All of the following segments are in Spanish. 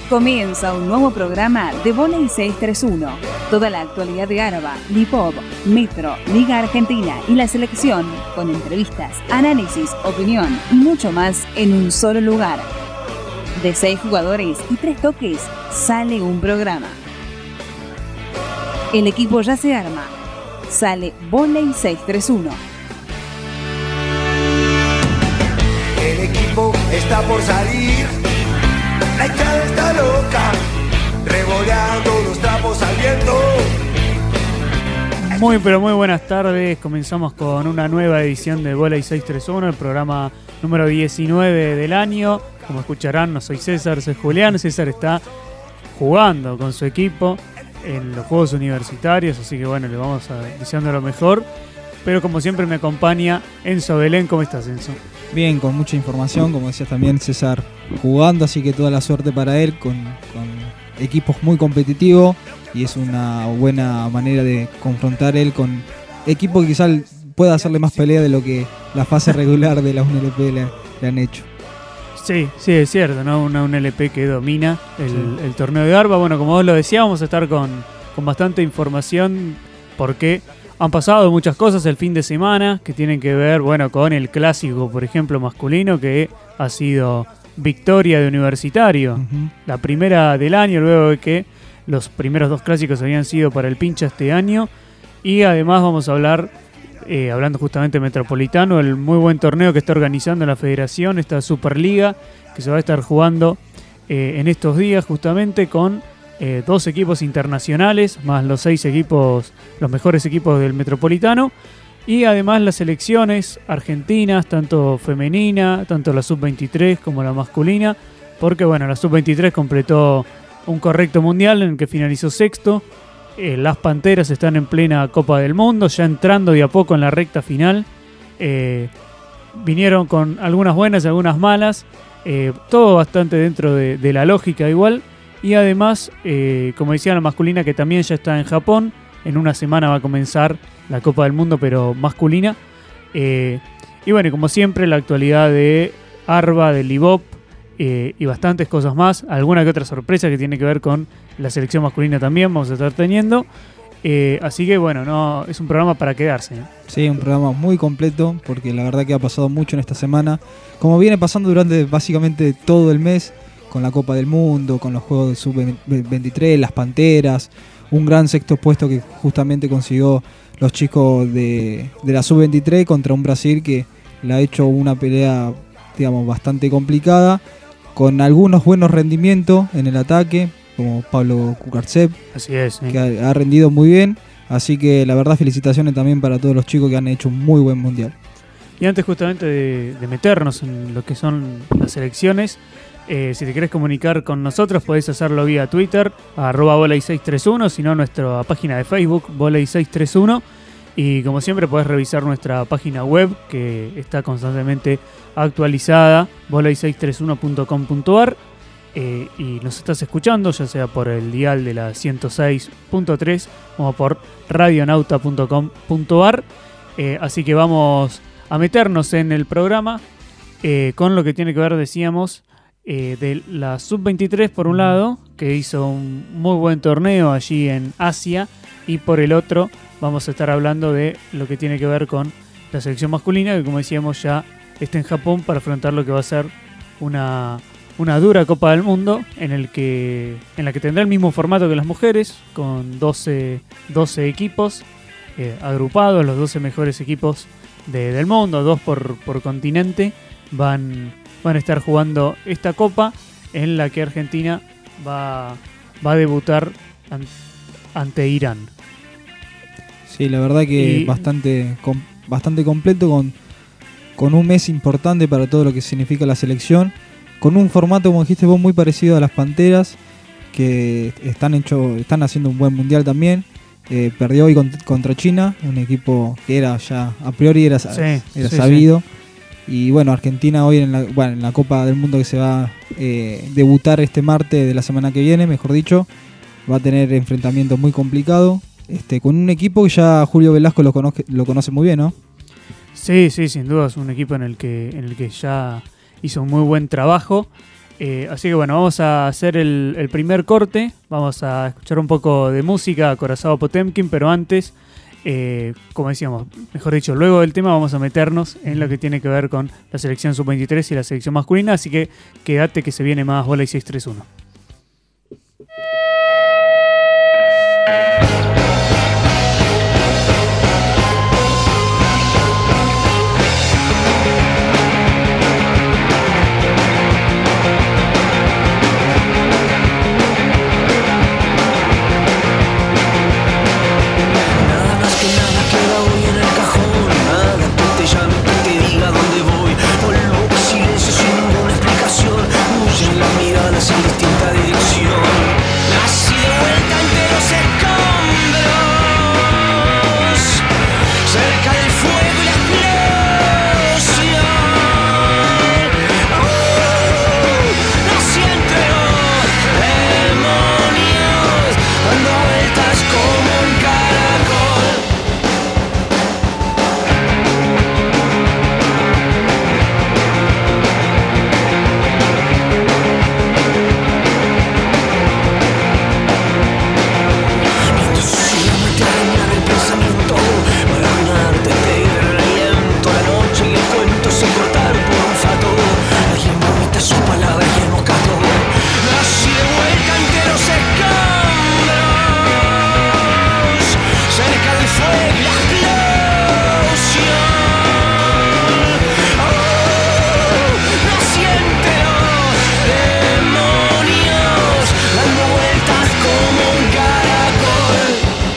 Comienza un nuevo programa de Voley 631. Toda la actualidad de Garba, Lipop, Metro, Liga Argentina y la selección, con entrevistas, análisis, opinión y mucho más en un solo lugar. De 6 jugadores y 3 toques, sale un programa. El equipo ya se arma. Sale Voley 631. El equipo está por salir. La hinchada está loca, revoleando los trapos al viento. Muy buenas tardes. Comenzamos con una nueva edición de Voley 631, el programa número 19 del año. Como escucharán, no soy César, soy Julián. César está jugando con su equipo en los Juegos Universitarios, así que bueno, le vamos deseando lo mejor. Pero como siempre me acompaña Enzo Belén. ¿Cómo estás, Enzo? Bien, con mucha información, como decías también, César jugando, así que toda la suerte para él, con equipos muy competitivos, y es una buena manera de confrontar él con equipos que quizás pueda hacerle más pelea de lo que la fase regular de la UNLP le han hecho. Sí, es cierto, ¿no? Una UNLP que domina el torneo de Garba. Bueno, como vos lo decías, vamos a estar con bastante información porque han pasado muchas cosas el fin de semana que tienen que ver, bueno, con el clásico, por ejemplo, masculino, que ha sido victoria de Universitario. Uh-huh. La primera del año, luego de que los primeros 2 clásicos habían sido para el Pincha este año. Y además vamos a hablar, hablando justamente de Metropolitano, el muy buen torneo que está organizando la Federación, esta Superliga, que se va a estar jugando en estos días justamente con 2 equipos internacionales, más los 6 equipos, los mejores equipos del Metropolitano, y además las selecciones argentinas, tanto femenina, tanto la sub-23 como la masculina, porque bueno, la sub-23 completó un correcto mundial en el que finalizó sexto. Las Panteras están en plena Copa del Mundo, ya entrando de a poco en la recta final. Vinieron con algunas buenas y algunas malas, todo bastante dentro de la lógica igual. Y además, como decía la masculina, que también ya está en Japón. En una semana va a comenzar la Copa del Mundo, pero masculina. Y bueno, como siempre, la actualidad de Arba, del Libop y bastantes cosas más. Alguna que otra sorpresa que tiene que ver con la selección masculina también vamos a estar teniendo. Así que bueno, no es un programa para quedarse. Sí, un programa muy completo, porque la verdad que ha pasado mucho en esta semana. Como viene pasando durante básicamente todo el mes, con la Copa del Mundo, con los Juegos de Sub-23, las Panteras, un gran sexto puesto que justamente consiguió los chicos de la Sub-23 contra un Brasil que le ha hecho una pelea, digamos, bastante complicada, con algunos buenos rendimientos en el ataque, como Pablo Kukartsev, así es, que ha rendido muy bien, así que la verdad felicitaciones también para todos los chicos que han hecho un muy buen mundial. Y antes justamente de meternos en lo que son las selecciones, si te querés comunicar con nosotros podés hacerlo vía Twitter, @voley631, si no nuestra página de Facebook, Voley631, y como siempre podés revisar nuestra página web que está constantemente actualizada, voley631.com.ar, y nos estás escuchando ya sea por el dial de la 106.3 como por radionauta.com.ar, así que vamos a meternos en el programa con lo que tiene que ver, decíamos, de la Sub-23 por un lado, que hizo un muy buen torneo allí en Asia, y por el otro vamos a estar hablando de lo que tiene que ver con la selección masculina, que como decíamos ya está en Japón para afrontar lo que va a ser una dura Copa del Mundo en la que tendrá el mismo formato que las mujeres, con 12 equipos agrupados, los 12 mejores equipos del mundo, 2 por continente, van a estar jugando esta Copa, en la que Argentina va a debutar ante Irán. Sí, la verdad que bastante completo, con un mes importante para todo lo que significa la selección, con un formato, como dijiste vos, muy parecido a las Panteras, que están haciendo un buen mundial también. Perdió hoy contra China, un equipo que era ya a priori era sabido. Sí. Y bueno, Argentina hoy en la Copa del Mundo que se va a debutar este martes de la semana que viene, mejor dicho, va a tener enfrentamientos muy complicados, con un equipo que ya Julio Velasco lo conoce muy bien, ¿no? Sí, sin duda es un equipo en el que ya hizo un muy buen trabajo. Así que bueno, vamos a hacer el primer corte. Vamos a escuchar un poco de música, Acorazado Potemkin, pero antes, como decíamos, mejor dicho, luego del tema vamos a meternos en lo que tiene que ver con la selección sub-23 y la selección masculina. Así que quédate que se viene más Bola y 631. En distinta dirección, nací de vuelta ante los escombros, cerca del fuego y la explosión. Nací entre los demonios, dando vueltas como un caracol. Sin cortar por un fato, alguien vomita sus palabras y el moscato. Nací de vuelta ante los escombros, cerca del fuego y la explosión. Nací entre los demonios, dando vueltas como un caracol.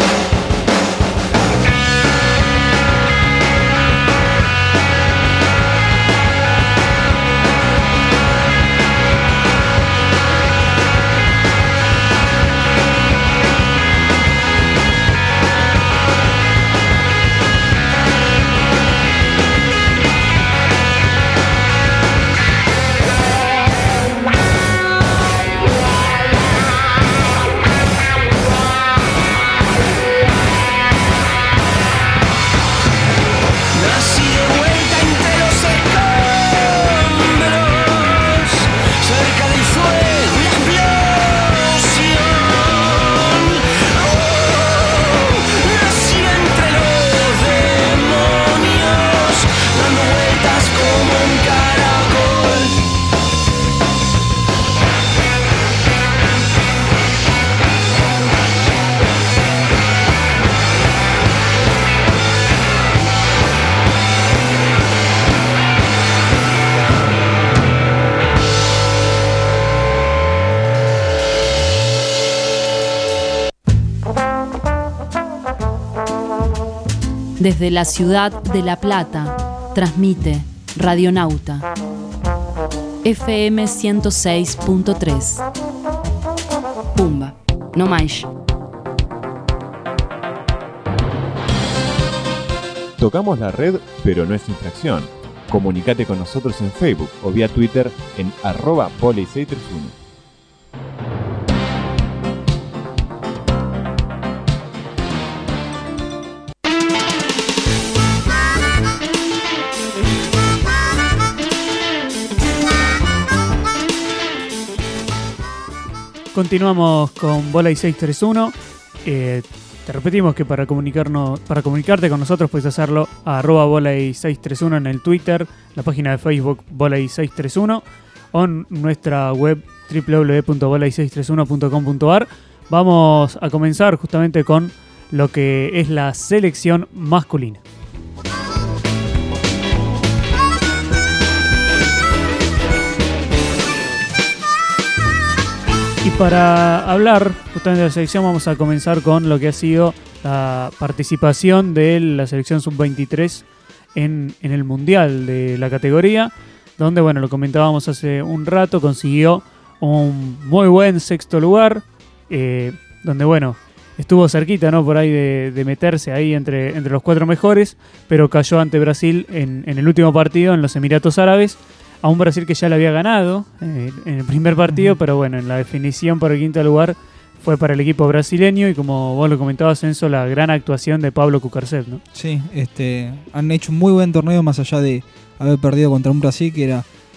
Desde la ciudad de La Plata, transmite Radionauta, FM 106.3. Pumba, no mais. Tocamos la red, pero no es infracción. Comunicate con nosotros en Facebook o vía Twitter en @voley631. Continuamos con Bola y 631. Te repetimos que para comunicarte con nosotros puedes hacerlo a @bola y 631 en el Twitter, la página de Facebook Bola y 631 o en nuestra web www.bola631.com.ar. Vamos a comenzar justamente con lo que es la selección masculina. Y para hablar justamente de la selección vamos a comenzar con lo que ha sido la participación de la selección sub-23 en el Mundial de la categoría, donde, bueno, lo comentábamos hace un rato, consiguió un muy buen sexto lugar, donde, bueno, estuvo cerquita, ¿no?, por ahí de meterse ahí entre los 4 mejores, pero cayó ante Brasil en el último partido en los Emiratos Árabes, a un Brasil que ya le había ganado en el primer partido, pero bueno, en la definición por el quinto lugar fue para el equipo brasileño, y como vos lo comentabas, Enzo, la gran actuación de Pablo Cucarcet, ¿no? Sí, han hecho un muy buen torneo, más allá de haber perdido contra un Brasil que era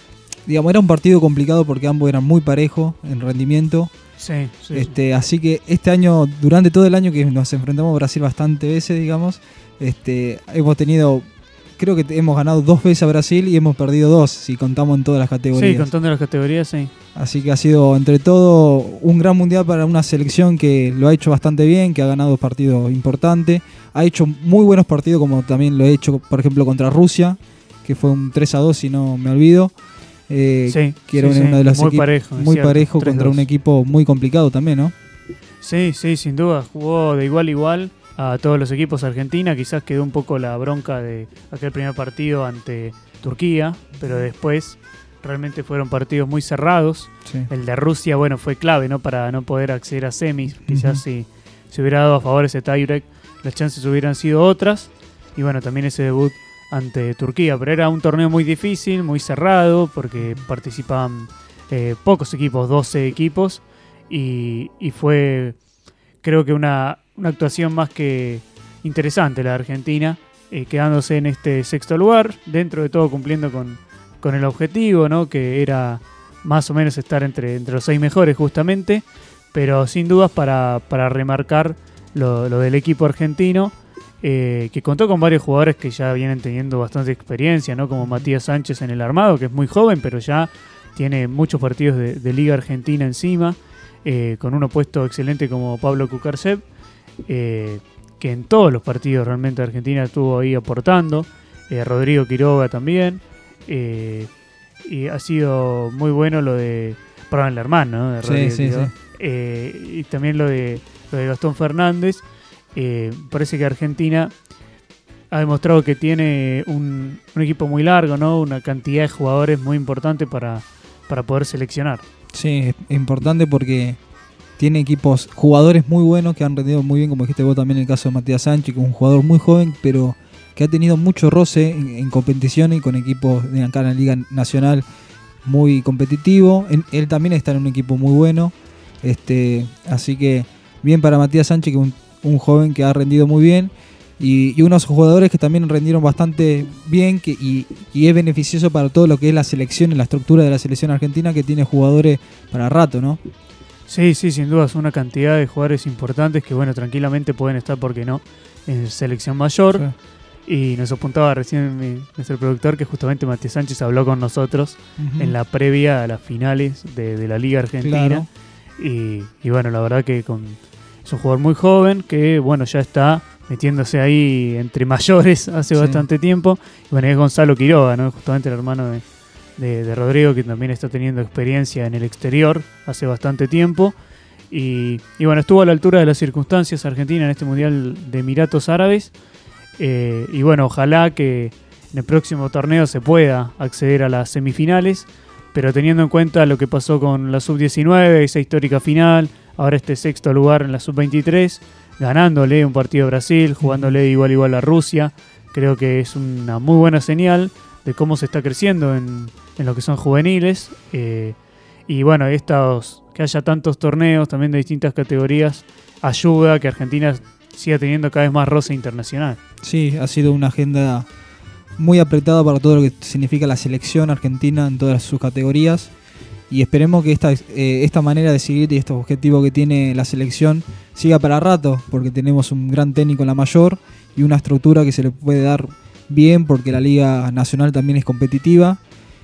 digamos, era un partido complicado porque ambos eran muy parejos en rendimiento. Sí. Así que este año, durante todo el año que nos enfrentamos a Brasil bastante veces, digamos, hemos tenido, creo que hemos ganado 2 veces a Brasil y hemos perdido 2, si contamos en todas las categorías. Sí, contando las categorías, sí. Así que ha sido, entre todo, un gran mundial para una selección que lo ha hecho bastante bien, que ha ganado partidos importantes. Ha hecho muy buenos partidos, como también lo he hecho, por ejemplo, contra Rusia, que fue un 3-2, si no me olvido. Que era uno de los muy equipos muy parejo contra un equipo muy complicado también, ¿no? Sí, sin duda. Jugó de igual a igual a todos los equipos de Argentina. Quizás quedó un poco la bronca de aquel primer partido ante Turquía, pero después realmente fueron partidos muy cerrados. Sí. El de Rusia, bueno, fue clave, ¿no? Para no poder acceder a semis. Quizás si se hubiera dado a favor ese tiebreak, las chances hubieran sido otras. Y bueno, también ese debut ante Turquía, pero era un torneo muy difícil, muy cerrado, porque participaban pocos equipos, 12 equipos, y fue, creo que una actuación más que interesante la de Argentina, quedándose en este 6º lugar, dentro de todo cumpliendo con el objetivo, ¿no? Que era más o menos estar entre los 6 mejores justamente, pero sin dudas para remarcar lo del equipo argentino, que contó con varios jugadores que ya vienen teniendo bastante experiencia, ¿no? Como Matías Sánchez en el armado, que es muy joven, pero ya tiene muchos partidos de Liga Argentina encima, con un opuesto excelente como Pablo Kukarsev, que en todos los partidos realmente Argentina estuvo ahí aportando, Rodrigo Quiroga también, y ha sido muy bueno lo de, perdón, el hermano, ¿no? De Rodrigo Quiroga. Y también lo de Gastón Fernández. Parece que Argentina ha demostrado que tiene un equipo muy largo, ¿no? Una cantidad de jugadores muy importante para poder seleccionar. Sí, es importante porque tiene jugadores muy buenos que han rendido muy bien, como dijiste vos también en el caso de Matías Sánchez, que es un jugador muy joven, pero que ha tenido mucho roce en competiciones y con equipos de acá en la Liga Nacional muy competitivo. Él también está en un equipo muy bueno, así que bien para Matías Sánchez, que un joven que ha rendido muy bien, y unos jugadores que también rendieron bastante bien, y es beneficioso para todo lo que es la selección y la estructura de la selección argentina, que tiene jugadores para rato, ¿no? Sí, sin duda, es una cantidad de jugadores importantes que, bueno, tranquilamente pueden estar, ¿por qué no?, en selección mayor. Sí. Y nos apuntaba recién nuestro productor que justamente Matías Sánchez habló con nosotros en la previa a las finales de la Liga Argentina. Claro. Y bueno, la verdad que es un jugador muy joven que, bueno, ya está metiéndose ahí entre mayores hace bastante tiempo. Y bueno, es Gonzalo Quiroga, ¿no? Justamente el hermano de Rodrigo, que también está teniendo experiencia en el exterior hace bastante tiempo. Y bueno, estuvo a la altura de las circunstancias Argentina en este Mundial de Emiratos Árabes. Y bueno, ojalá que en el próximo torneo se pueda acceder a las semifinales, pero teniendo en cuenta lo que pasó con la Sub-19, esa histórica final, ahora este 6º lugar en la Sub-23, ganándole un partido a Brasil, jugándole de igual a igual a Rusia, creo que es una muy buena señal de cómo se está creciendo en lo que son juveniles. Y bueno, que haya tantos torneos también de distintas categorías ayuda a que Argentina siga teniendo cada vez más roce internacional. Sí, ha sido una agenda muy apretada para todo lo que significa la selección argentina en todas sus categorías, y esperemos que esta manera de seguir y estos objetivos que tiene la selección siga para rato, porque tenemos un gran técnico en la mayor y una estructura que se le puede dar bien, porque la Liga Nacional también es competitiva.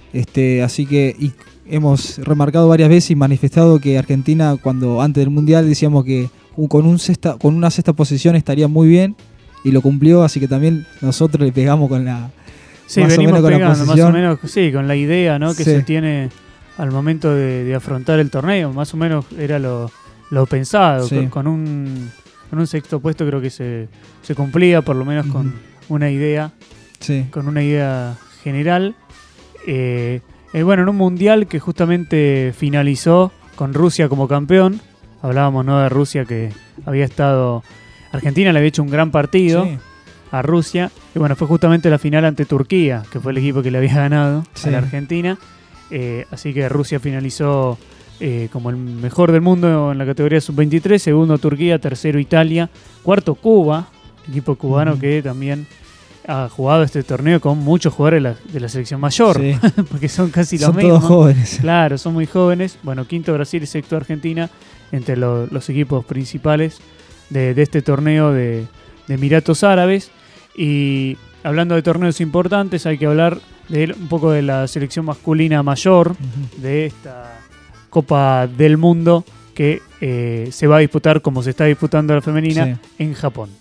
Así que hemos remarcado varias veces y manifestado que Argentina, cuando antes del Mundial decíamos que con una sexta posición estaría muy bien, y lo cumplió, así que también nosotros le pegamos con la más o menos con la posición. Más o menos, sí, con la idea, ¿no?, que se tiene al momento de afrontar el torneo. Más o menos era lo pensado. Sí. Con un 6º puesto creo que se cumplía, por lo menos con una idea, con una idea general. Bueno, en un mundial que justamente finalizó con Rusia como campeón. Hablábamos, ¿no?, de Rusia, que había estado... Argentina le había hecho un gran partido a Rusia. Y bueno, fue justamente la final ante Turquía, que fue el equipo que le había ganado a la Argentina. Así que Rusia finalizó como el mejor del mundo en la categoría sub-23. Segundo Turquía, tercero Italia, cuarto Cuba, equipo cubano que también ha jugado este torneo con muchos jugadores de la selección mayor, Sí. porque son casi los Son mismos. todos jóvenes. Claro, son muy jóvenes. Bueno, quinto Brasil, sexto Argentina, entre los equipos principales de este torneo de Emiratos Árabes. Y hablando de torneos importantes, hay que hablar un poco de la selección masculina mayor, de esta Copa del Mundo que se va a disputar, como se está disputando la femenina, Sí. en Japón.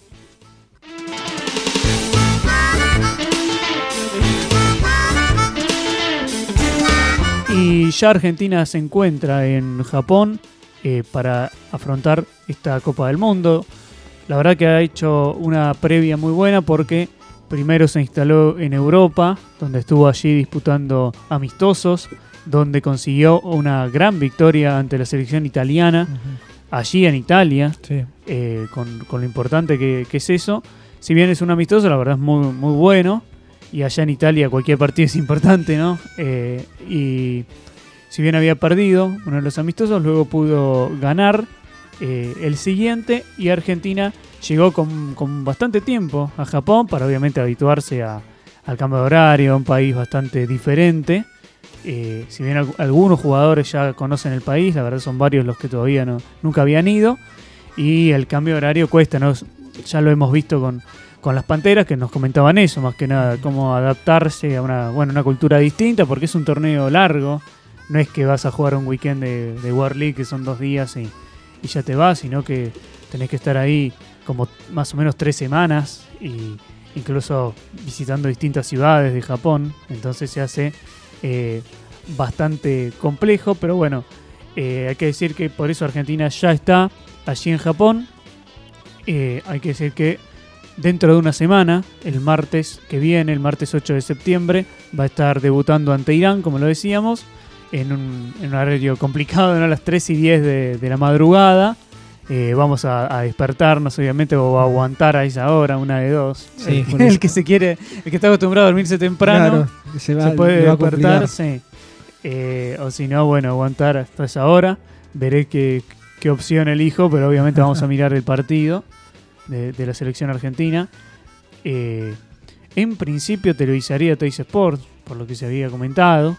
Y ya Argentina se encuentra en Japón para afrontar esta Copa del Mundo. La verdad que ha hecho una previa muy buena porque primero se instaló en Europa, donde estuvo allí disputando amistosos, donde consiguió una gran victoria ante la selección italiana, allí en Italia, Sí. con lo importante que es eso. Si bien es un amistoso, la verdad es muy, muy bueno. Y allá en Italia cualquier partido es importante, ¿no? Y si bien había perdido uno de los amistosos, luego pudo ganar el siguiente. Y Argentina llegó con bastante tiempo a Japón para obviamente habituarse al cambio de horario, a un país bastante diferente. Si bien algunos jugadores ya conocen el país, la verdad son varios los que todavía nunca habían ido. Y el cambio de horario cuesta, ¿no? Ya lo hemos visto con las Panteras, que nos comentaban eso, más que nada, cómo adaptarse a una cultura distinta, porque es un torneo largo. No es que vas a jugar un weekend de World League, que son 2 días y ya te vas, sino que tenés que estar ahí como más o menos 3 semanas, y incluso visitando distintas ciudades de Japón. Entonces se hace bastante complejo, pero bueno, hay que decir que por eso Argentina ya está allí en Japón. Hay que decir que dentro de una semana, el martes que viene, el martes 8 de septiembre, va a estar debutando ante Irán, como lo decíamos, en un horario complicado, ¿no? A las 3:10 de la madrugada. Vamos a despertarnos, obviamente, o a aguantar a esa hora, una de dos. Sí, El que está acostumbrado a dormirse temprano, Claro, se puede le va a despertar, complicar. sí. O si no, bueno, aguantar hasta esa hora. Veré qué opción elijo, pero obviamente vamos a mirar el partido de la selección argentina. En principio televisaría Teis Sports, por lo que se había comentado,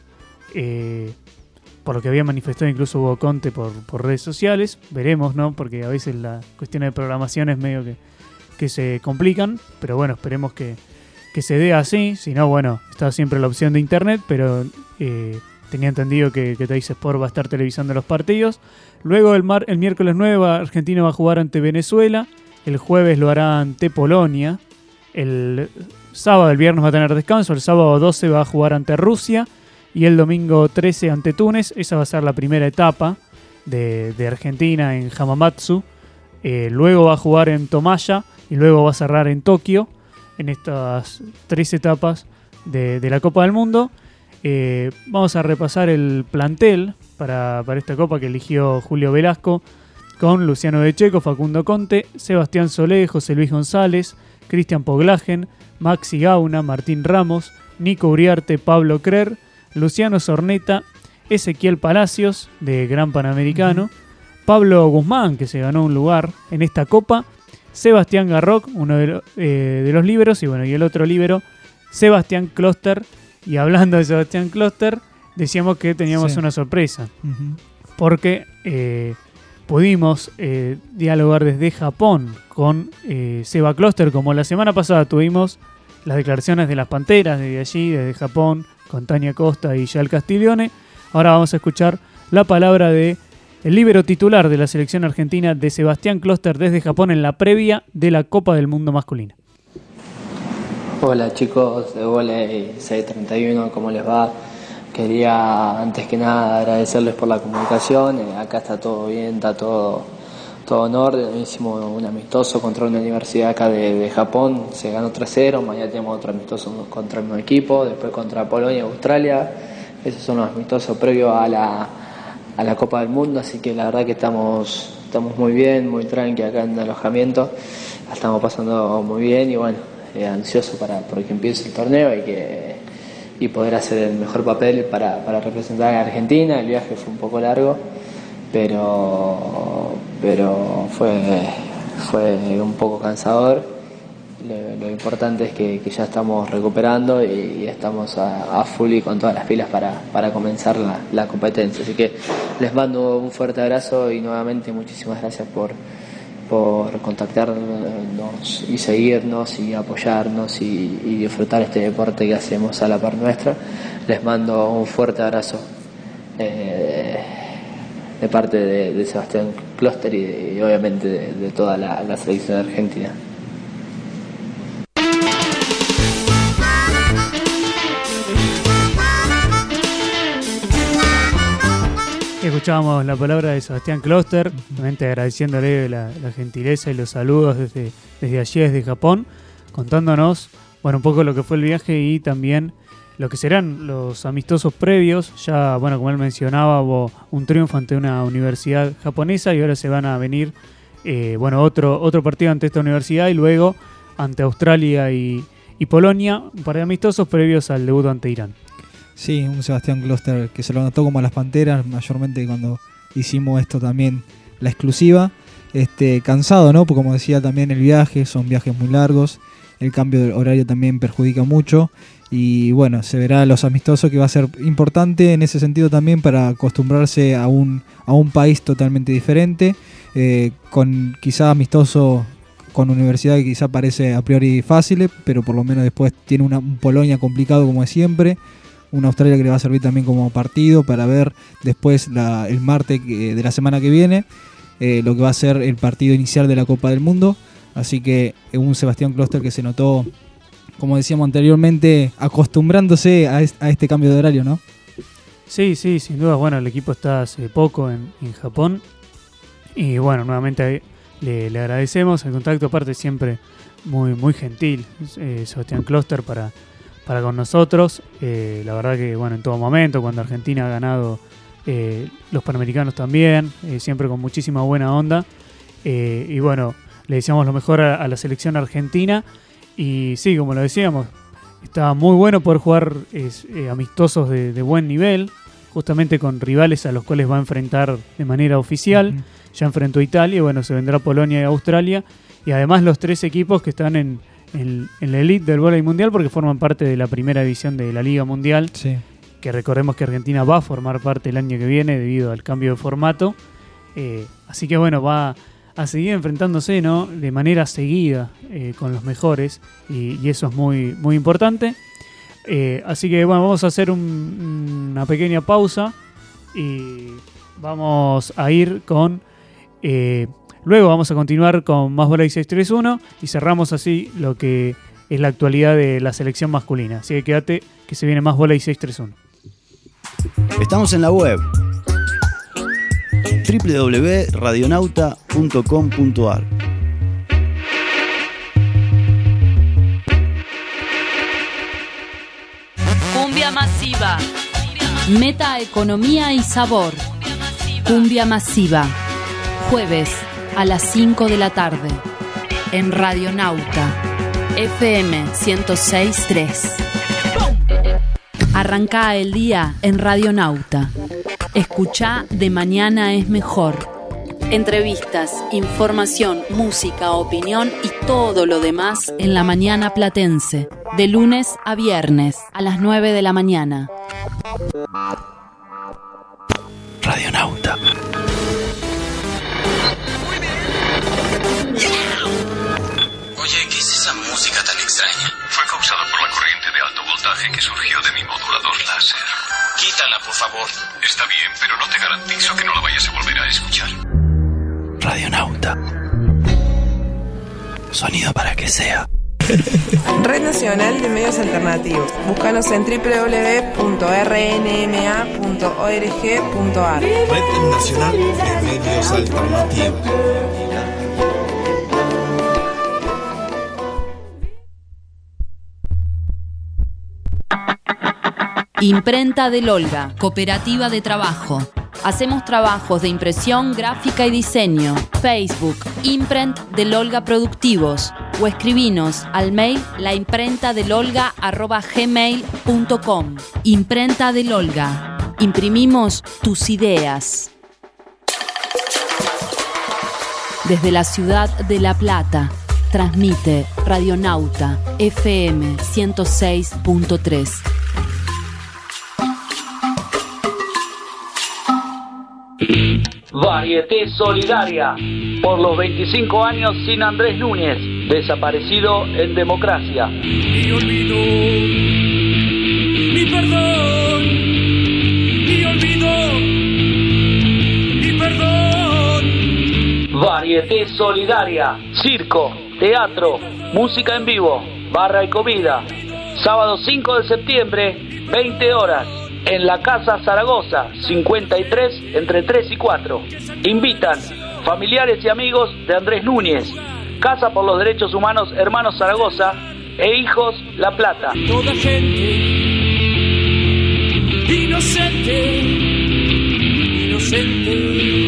por lo que había manifestado incluso Hugo Conte por redes sociales. Veremos, ¿no? Porque a veces la cuestión de programación es medio que se complican, pero bueno, esperemos que se dé así. Si no, bueno, está siempre la opción de internet, pero tenía entendido que Teis Sport va a estar televisando los partidos. Luego el miércoles 9 Argentina va a jugar ante Venezuela. El jueves lo hará ante Polonia. El sábado, el viernes va a tener descanso. El sábado 12 va a jugar ante Rusia. Y el domingo 13 ante Túnez. Esa va a ser la primera etapa de Argentina en Hamamatsu. Luego va a jugar en Tomaya. Y luego va a cerrar en Tokio. En estas 3 etapas de la Copa del Mundo. Vamos a repasar el plantel para esta Copa que eligió Julio Velasco, con Luciano De Checo, Facundo Conte, Sebastián Solé, José Luis González, Cristian Poglagen, Maxi Gauna, Martín Ramos, Nico Uriarte, Pablo Crer, Luciano Zorneta, Ezequiel Palacios, de Gran Panamericano, Pablo Guzmán, que se ganó un lugar en esta Copa, Sebastián Garroc, uno de los líberos, y bueno, y el otro líbero, Sebastián Kloster. Y hablando de Sebastián Kloster, decíamos que teníamos una sorpresa, porque pudimos dialogar desde Japón con Seba Kloster, como la semana pasada tuvimos las declaraciones de las Panteras desde allí, desde Japón, con Tania Costa y Yael Castiglione. Ahora vamos a escuchar la palabra de el líbero titular de la selección argentina, de Sebastián Kloster, desde Japón, en la previa de la Copa del Mundo masculina. Hola chicos de Voley 631, ¿cómo les va? Quería antes que nada agradecerles por la comunicación. Acá está todo bien, está todo en orden. Hicimos un amistoso contra una universidad acá de Japón, se ganó 3-0. Mañana tenemos otro amistoso contra el mismo equipo, después contra Polonia y Australia. Esos son los amistosos previos a la Copa del Mundo, así que la verdad que estamos muy bien, muy tranqui acá en el alojamiento. La estamos pasando muy bien y bueno, ansioso por que empiece el torneo y poder hacer el mejor papel para representar a Argentina. El viaje fue un poco largo, pero fue un poco cansador lo importante es que ya estamos recuperando y estamos a full y con todas las pilas para comenzar la competencia. Así que les mando un fuerte abrazo y nuevamente muchísimas gracias por contactarnos y seguirnos y apoyarnos y disfrutar este deporte que hacemos a la par nuestra. Les mando un fuerte abrazo de parte de Sebastián Kloster y obviamente de toda la selección argentina. Escuchábamos la palabra de Sebastián Kloster, realmente agradeciéndole la gentileza y los saludos desde allí, desde Japón, contándonos un poco lo que fue el viaje y también lo que serán los amistosos previos. Ya, como él mencionaba, hubo un triunfo ante una universidad japonesa y ahora se van a venir otro partido ante esta universidad y luego ante Australia y Polonia, un par de amistosos previos al debut ante Irán. Sí, un Sebastián Kloster que se lo notó como a las Panteras, mayormente cuando hicimos esto también, la exclusiva. Cansado, ¿no? Porque como decía también el viaje, son viajes muy largos, el cambio de horario también perjudica mucho y se verá los amistosos que va a ser importante en ese sentido también para acostumbrarse a un país totalmente diferente, con quizá amistoso con universidad que quizá parece a priori fácil, pero por lo menos después tiene un Polonia complicado como es siempre, una Australia que le va a servir también como partido para ver después el martes de la semana que viene lo que va a ser el partido inicial de la Copa del Mundo. Así que un Sebastián Kloster que se notó, como decíamos anteriormente, acostumbrándose a este cambio de horario, ¿no? Sí, sin duda. El equipo está hace poco en Japón y nuevamente le agradecemos el contacto, aparte siempre muy, muy gentil Sebastián Kloster para con nosotros. La verdad que en todo momento, cuando Argentina ha ganado los Panamericanos también, siempre con muchísima buena onda, y le deseamos lo mejor a la selección argentina y sí, como lo decíamos, está muy bueno poder jugar amistosos de buen nivel, justamente con rivales a los cuales va a enfrentar de manera oficial. Ya enfrentó a Italia y se vendrá Polonia y Australia, y además los 3 equipos que están en la elite del vóley mundial porque forman parte de la primera división de la Liga Mundial, sí, que recordemos que Argentina va a formar parte el año que viene debido al cambio de formato, así que va a seguir enfrentándose, ¿no?, de manera seguida con los mejores y eso es muy, muy importante. Así que vamos a hacer una pequeña pausa y vamos a ir con luego vamos a continuar con más Voley 631 y cerramos así lo que es la actualidad de la selección masculina. Así que quédate que se viene más Voley 631. Estamos en la web www.radionauta.com.ar. Cumbia masiva. Meta, economía y sabor. Cumbia masiva. Jueves a las 5 de la tarde en Radionauta FM 106.3. Arrancá el día en Radionauta. Escuchá De Mañana es Mejor. Entrevistas, información, música, opinión y todo lo demás en la mañana platense. De lunes a viernes a las 9 de la mañana. Radionauta. Oye, ¿qué es esa música tan extraña? Fue causada por la corriente de alto voltaje que surgió de mi modulador láser. Quítala, por favor. Está bien, pero no te garantizo que no la vayas a volver a escuchar. Radionauta. Sonido para que sea. Red Nacional de Medios Alternativos. Búscanos en www.rnma.org.ar. Red Nacional de Medios Alternativos. Imprenta del Olga, cooperativa de trabajo. Hacemos trabajos de impresión, gráfica y diseño. Facebook, Imprent del Olga Productivos. O escribinos al mail laimprentadelolga@gmail.com. Imprenta del Olga. Imprimimos tus ideas. Desde la ciudad de La Plata, Transmite Radionauta FM 106.3. Varieté Solidaria, por los 25 años sin Andrés Núñez, desaparecido en democracia. Mi olvido, mi perdón, mi olvido, mi perdón. Varieté Solidaria, circo, teatro, música en vivo, barra y comida. Sábado 5 de septiembre, 20 horas. En la Casa Zaragoza, 53, entre 3 y 4. Invitan familiares y amigos de Andrés Núñez, Casa por los Derechos Humanos Hermanos Zaragoza e Hijos La Plata. Toda gente inocente, inocente.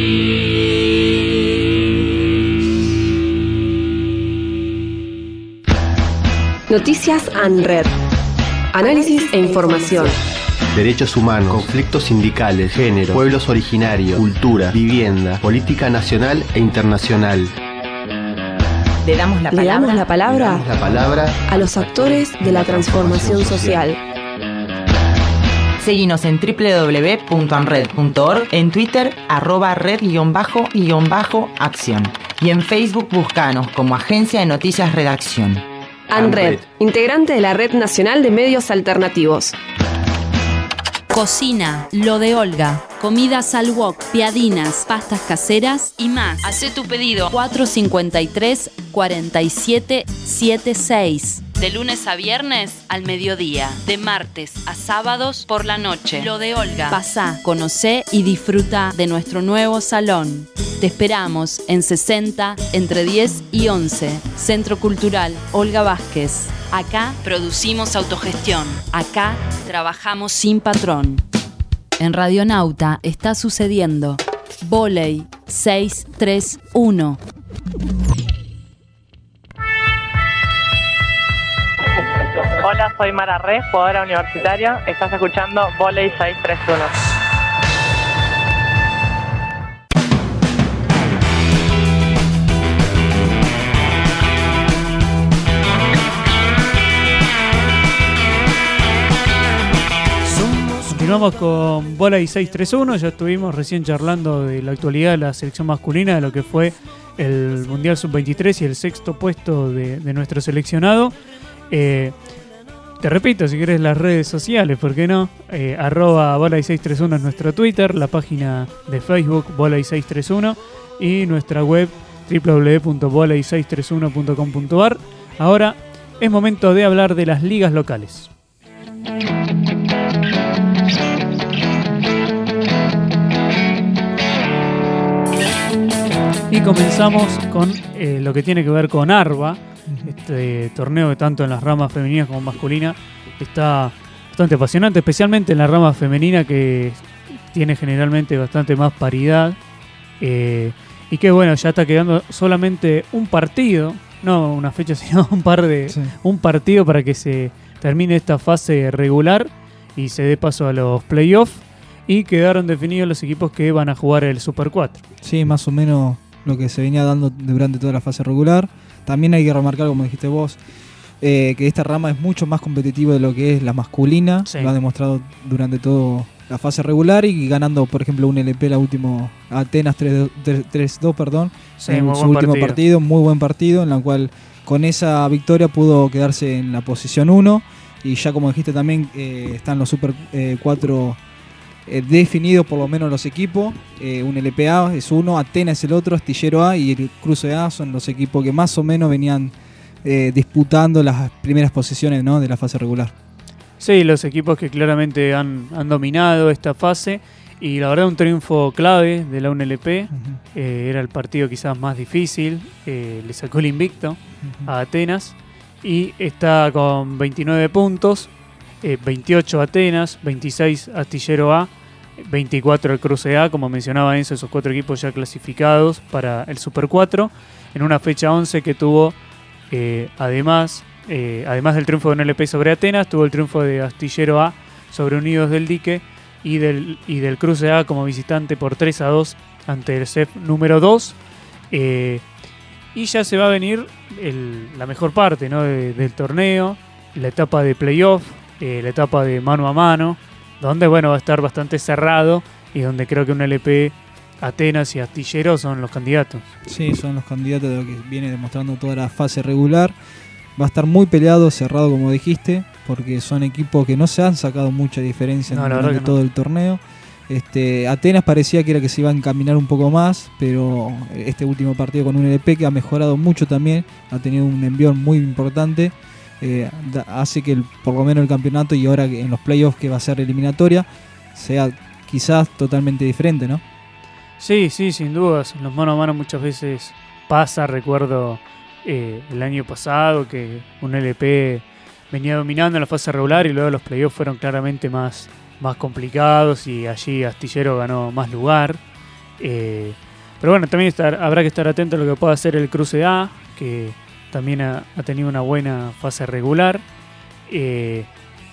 Noticias ANRED. Análisis e información. Derechos humanos, conflictos sindicales, género, pueblos originarios, cultura, vivienda, política nacional e internacional. Le damos la palabra a los actores de la transformación social. Seguinos en www.anred.org, en Twitter @red_acción y en Facebook búscanos como Agencia de Noticias Redacción. ANRED, integrante de la Red Nacional de Medios Alternativos. Cocina, lo de Olga, comidas al wok, piadinas, pastas caseras y más. Hacé tu pedido 453-4776. De lunes a viernes al mediodía, de martes a sábados por la noche. Lo de Olga. Pasá, conocé y disfruta de nuestro nuevo salón. Te esperamos en 60, entre 10 y 11. Centro Cultural Olga Vázquez. Acá producimos autogestión. Acá trabajamos sin patrón. En Radionauta está sucediendo Voley 631. Hola, soy Mara Re, jugadora universitaria. Estás escuchando Voley 631. Continuamos con Voley 631, ya estuvimos recién charlando de la actualidad de la selección masculina, de lo que fue el Mundial Sub-23 y el sexto puesto de nuestro seleccionado. Te repito, si querés las redes sociales, ¿por qué no? @Voley 631 es nuestro Twitter, la página de Facebook Voley 631 y nuestra web www.voley631.com.ar. Ahora es momento de hablar de las ligas locales. Y comenzamos con lo que tiene que ver con ARBA, este torneo que tanto en las ramas femeninas como masculinas está bastante apasionante, especialmente en la rama femenina que tiene generalmente bastante más paridad y que bueno, ya está quedando solamente un partido, no una fecha sino un partido para que se termine esta fase regular y se dé paso a los playoffs y quedaron definidos los equipos que van a jugar el Super 4. Sí, más o menos lo que se venía dando durante toda la fase regular. También hay que remarcar, como dijiste vos, que esta rama es mucho más competitiva de lo que es la masculina. Sí. Lo ha demostrado durante toda la fase regular y ganando, por ejemplo, un LP, la última Atenas 3-2, perdón, sí, en su último partido, muy buen partido, en la cual con esa victoria pudo quedarse en la posición 1 y ya como dijiste también están los Super 4 definidos por lo menos los equipos. Un LPA es uno, Atenas es el otro, Astillero A y el Cruce A son los equipos que más o menos venían disputando las primeras posiciones, ¿no?, de la fase regular. Sí, los equipos que claramente han dominado esta fase y la verdad un triunfo clave de la UNLP. Era el partido quizás más difícil, le sacó el invicto a Atenas y está con 29 puntos. 28 Atenas, 26 Astillero A, 24 el Cruce A, como mencionaba Enzo, esos 4 equipos ya clasificados para el Super 4, en una fecha 11 que tuvo, además del triunfo de UNLP sobre Atenas, tuvo el triunfo de Astillero A sobre Unidos del Dique y del Cruce A como visitante por 3-2 ante el CEF número 2. Y ya se va a venir la mejor parte, ¿no? del torneo, la etapa de playoff, la etapa de mano a mano, donde bueno, va a estar bastante cerrado y donde creo que un LP, Atenas y Astillero son los candidatos. Sí, son los candidatos de lo que viene demostrando toda la fase regular. Va a estar muy peleado, cerrado como dijiste, porque son equipos que no se han sacado mucha diferencia durante todo el torneo. Atenas parecía que era que se iba a encaminar un poco más, pero este último partido con un LP que ha mejorado mucho también, ha tenido un envión muy importante, hace que por lo menos el campeonato y ahora en los playoffs que va a ser eliminatoria sea quizás totalmente diferente, ¿no? Sí, sin dudas. Los mano a mano muchas veces pasa, recuerdo el año pasado que un LP venía dominando en la fase regular y luego los playoffs fueron claramente más complicados y allí Astillero ganó más lugar. Pero bueno, también habrá que estar atento a lo que pueda hacer el Cruce A, que también ha tenido una buena fase regular. Y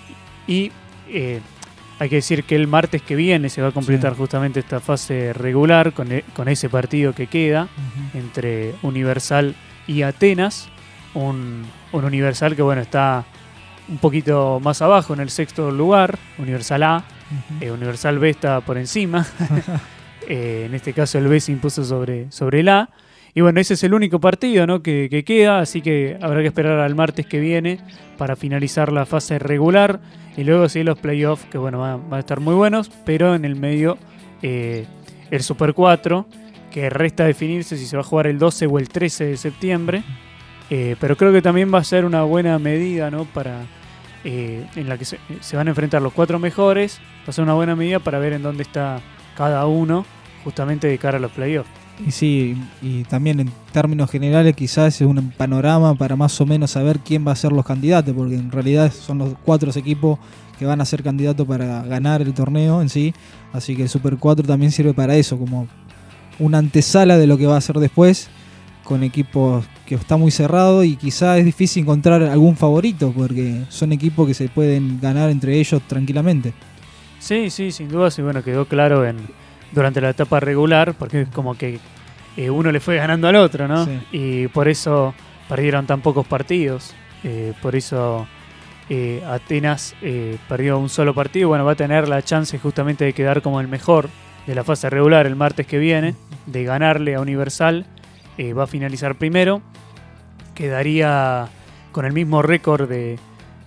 hay que decir que el martes que viene se va a completar justamente esta fase regular con ese partido que queda entre Universal y Atenas. Un Universal que bueno, está un poquito más abajo en el sexto lugar, Universal A. Universal B está por encima. En este caso el B se impuso sobre el A. Y bueno, ese es el único partido, ¿no? que queda, así que habrá que esperar al martes que viene para finalizar la fase regular y luego sí los playoffs, que bueno, van a estar muy buenos, pero en el medio el Super 4, que resta definirse si se va a jugar el 12 o el 13 de septiembre, pero creo que también va a ser una buena medida, ¿no? Para en la que se van a enfrentar los 4 mejores, va a ser una buena medida para ver en dónde está cada uno justamente de cara a los playoffs. Y sí, y también en términos generales quizás es un panorama para más o menos saber quién va a ser los candidatos, porque en realidad son los 4 equipos que van a ser candidatos para ganar el torneo en sí, así que el Super 4 también sirve para eso, como una antesala de lo que va a ser después, con equipos que está muy cerrado y quizás es difícil encontrar algún favorito, porque son equipos que se pueden ganar entre ellos tranquilamente. Sí, sin duda, sí, bueno, quedó claro durante la etapa regular, porque es como que uno le fue ganando al otro, ¿no? Sí. Y por eso perdieron tan pocos partidos. Por eso Atenas perdió un solo partido. Bueno, va a tener la chance justamente de quedar como el mejor de la fase regular el martes que viene, de ganarle a Universal. Va a finalizar primero. Quedaría con el mismo récord de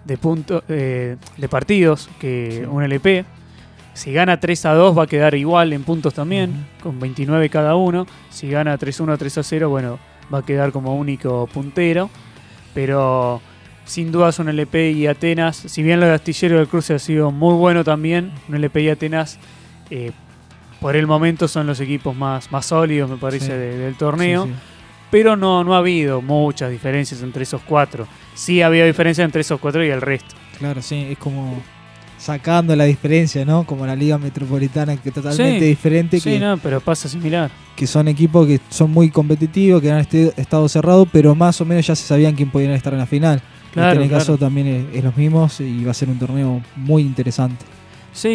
partidos que un LP. Si gana 3-2 va a quedar igual en puntos también, con 29 cada uno. Si gana 3-1, 3-0, bueno, va a quedar como único puntero. Pero sin dudas un LP y Atenas, si bien lo de Astillero del Cruce ha sido muy bueno también, un LP y Atenas por el momento son los equipos más sólidos, me parece, del torneo. Sí. Pero no ha habido muchas diferencias entre esos 4. Sí había diferencia entre esos 4 y el resto. Claro, sí, es como sacando la diferencia, ¿no? Como la Liga Metropolitana, que es totalmente diferente. Sí, no, pero pasa similar. Que son equipos que son muy competitivos, que han estado cerrados, pero más o menos ya se sabían quién podía estar en la final. Claro, en este caso también es los mismos y va a ser un torneo muy interesante. Sí,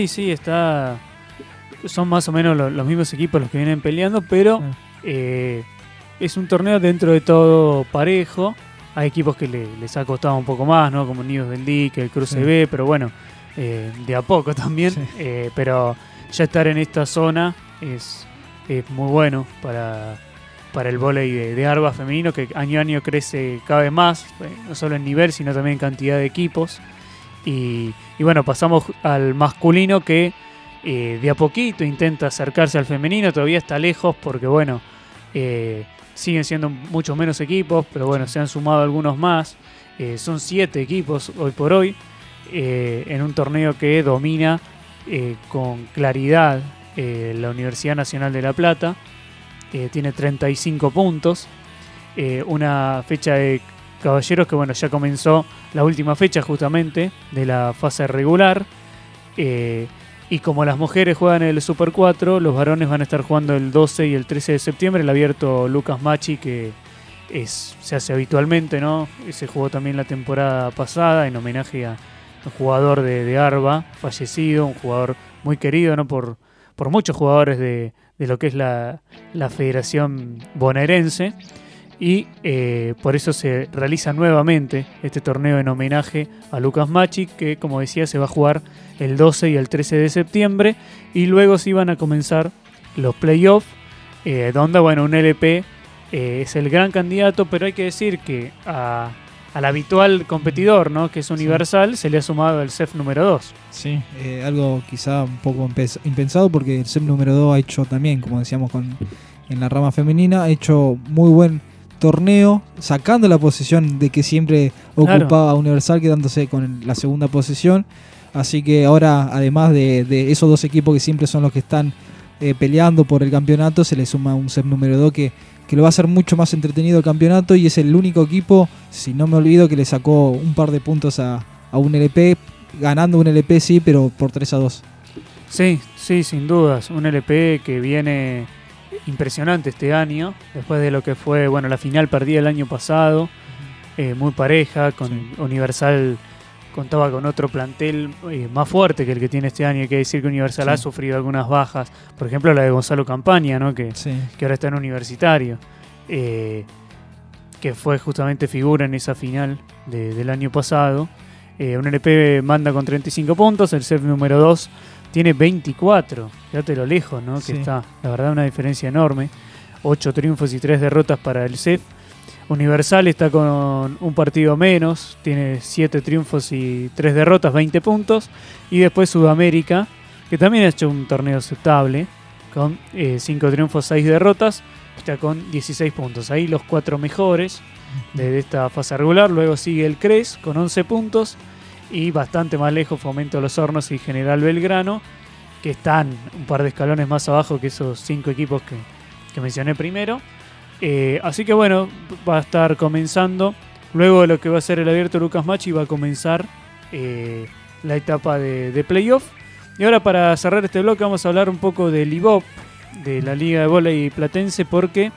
son más o menos los mismos equipos los que vienen peleando, pero es un torneo dentro de todo parejo. Hay equipos que les ha costado un poco más, ¿no? Como Nidos del Dique, el Cruce B, pero bueno, de a poco también. Pero ya estar en esta zona es muy bueno para el vóley de Arba femenino, que año a año crece cada vez más, no solo en nivel, sino también en cantidad de equipos. Y bueno, pasamos al masculino, que de a poquito intenta acercarse al femenino, todavía está lejos porque bueno, siguen siendo muchos menos equipos, pero bueno, se han sumado algunos más. Son 7 equipos hoy por hoy, en un torneo que domina con claridad la Universidad Nacional de La Plata. Tiene 35 puntos. Una fecha de caballeros que bueno, ya comenzó la última fecha justamente de la fase regular. Y como las mujeres juegan el Super 4, los varones van a estar jugando el 12 y el 13 de septiembre. El abierto Lucas Machi, que se hace habitualmente, ¿no? Se jugó también la temporada pasada en homenaje a un jugador de Arba, fallecido, un jugador muy querido, ¿no? Por muchos jugadores de lo que es la Federación Bonaerense. y por eso se realiza nuevamente este torneo en homenaje a Lucas Machi, que como decía se va a jugar el 12 y el 13 de septiembre, y luego se iban a comenzar los playoffs, donde bueno, un LP es el gran candidato, pero hay que decir que al habitual competidor, ¿no?, que es Universal, se le ha sumado el CEF número 2. Sí, algo quizá un poco impensado, porque el CEF número 2 ha hecho también, como decíamos en la rama femenina, ha hecho muy buen torneo, sacando la posición de que siempre ocupaba Universal, quedándose con la segunda posición. Así que ahora, además de esos dos equipos que siempre son los que están peleando por el campeonato, se le suma un CEF número 2 que lo va a hacer mucho más entretenido el campeonato, y es el único equipo, si no me olvido, que le sacó un par de puntos a un LP, ganando un LP sí, pero por 3-2. Sí, sin dudas, un LP que viene impresionante este año, después de lo que fue, bueno, la final perdida el año pasado, muy pareja, con Universal contaba con otro plantel más fuerte que el que tiene este año. Hay que decir que Universal ha sufrido algunas bajas, por ejemplo la de Gonzalo Campaña, ¿no?, que ahora está en Universitario, que fue justamente figura en esa final del año pasado. Un LP manda con 35 puntos, el CEF número 2 tiene 24, fíjate lo lejos, ¿no?, que está, la verdad, una diferencia enorme. 8 triunfos y 3 derrotas para el CEF. Universal está con un partido menos, tiene 7 triunfos y 3 derrotas, 20 puntos. Y después Sudamérica, que también ha hecho un torneo aceptable, con 5 triunfos, 6 derrotas, está con 16 puntos. Ahí los 4 mejores de esta fase regular. Luego sigue el CRES con 11 puntos, y bastante más lejos Fomento Los Hornos y General Belgrano, que están un par de escalones más abajo que esos 5 equipos que mencioné primero. Así que bueno, va a estar comenzando, luego de lo que va a ser el abierto Lucas Machi, va a comenzar la etapa de playoff. Y ahora, para cerrar este bloque, vamos a hablar un poco del IVOP, de la Liga de Vóley Platense, porque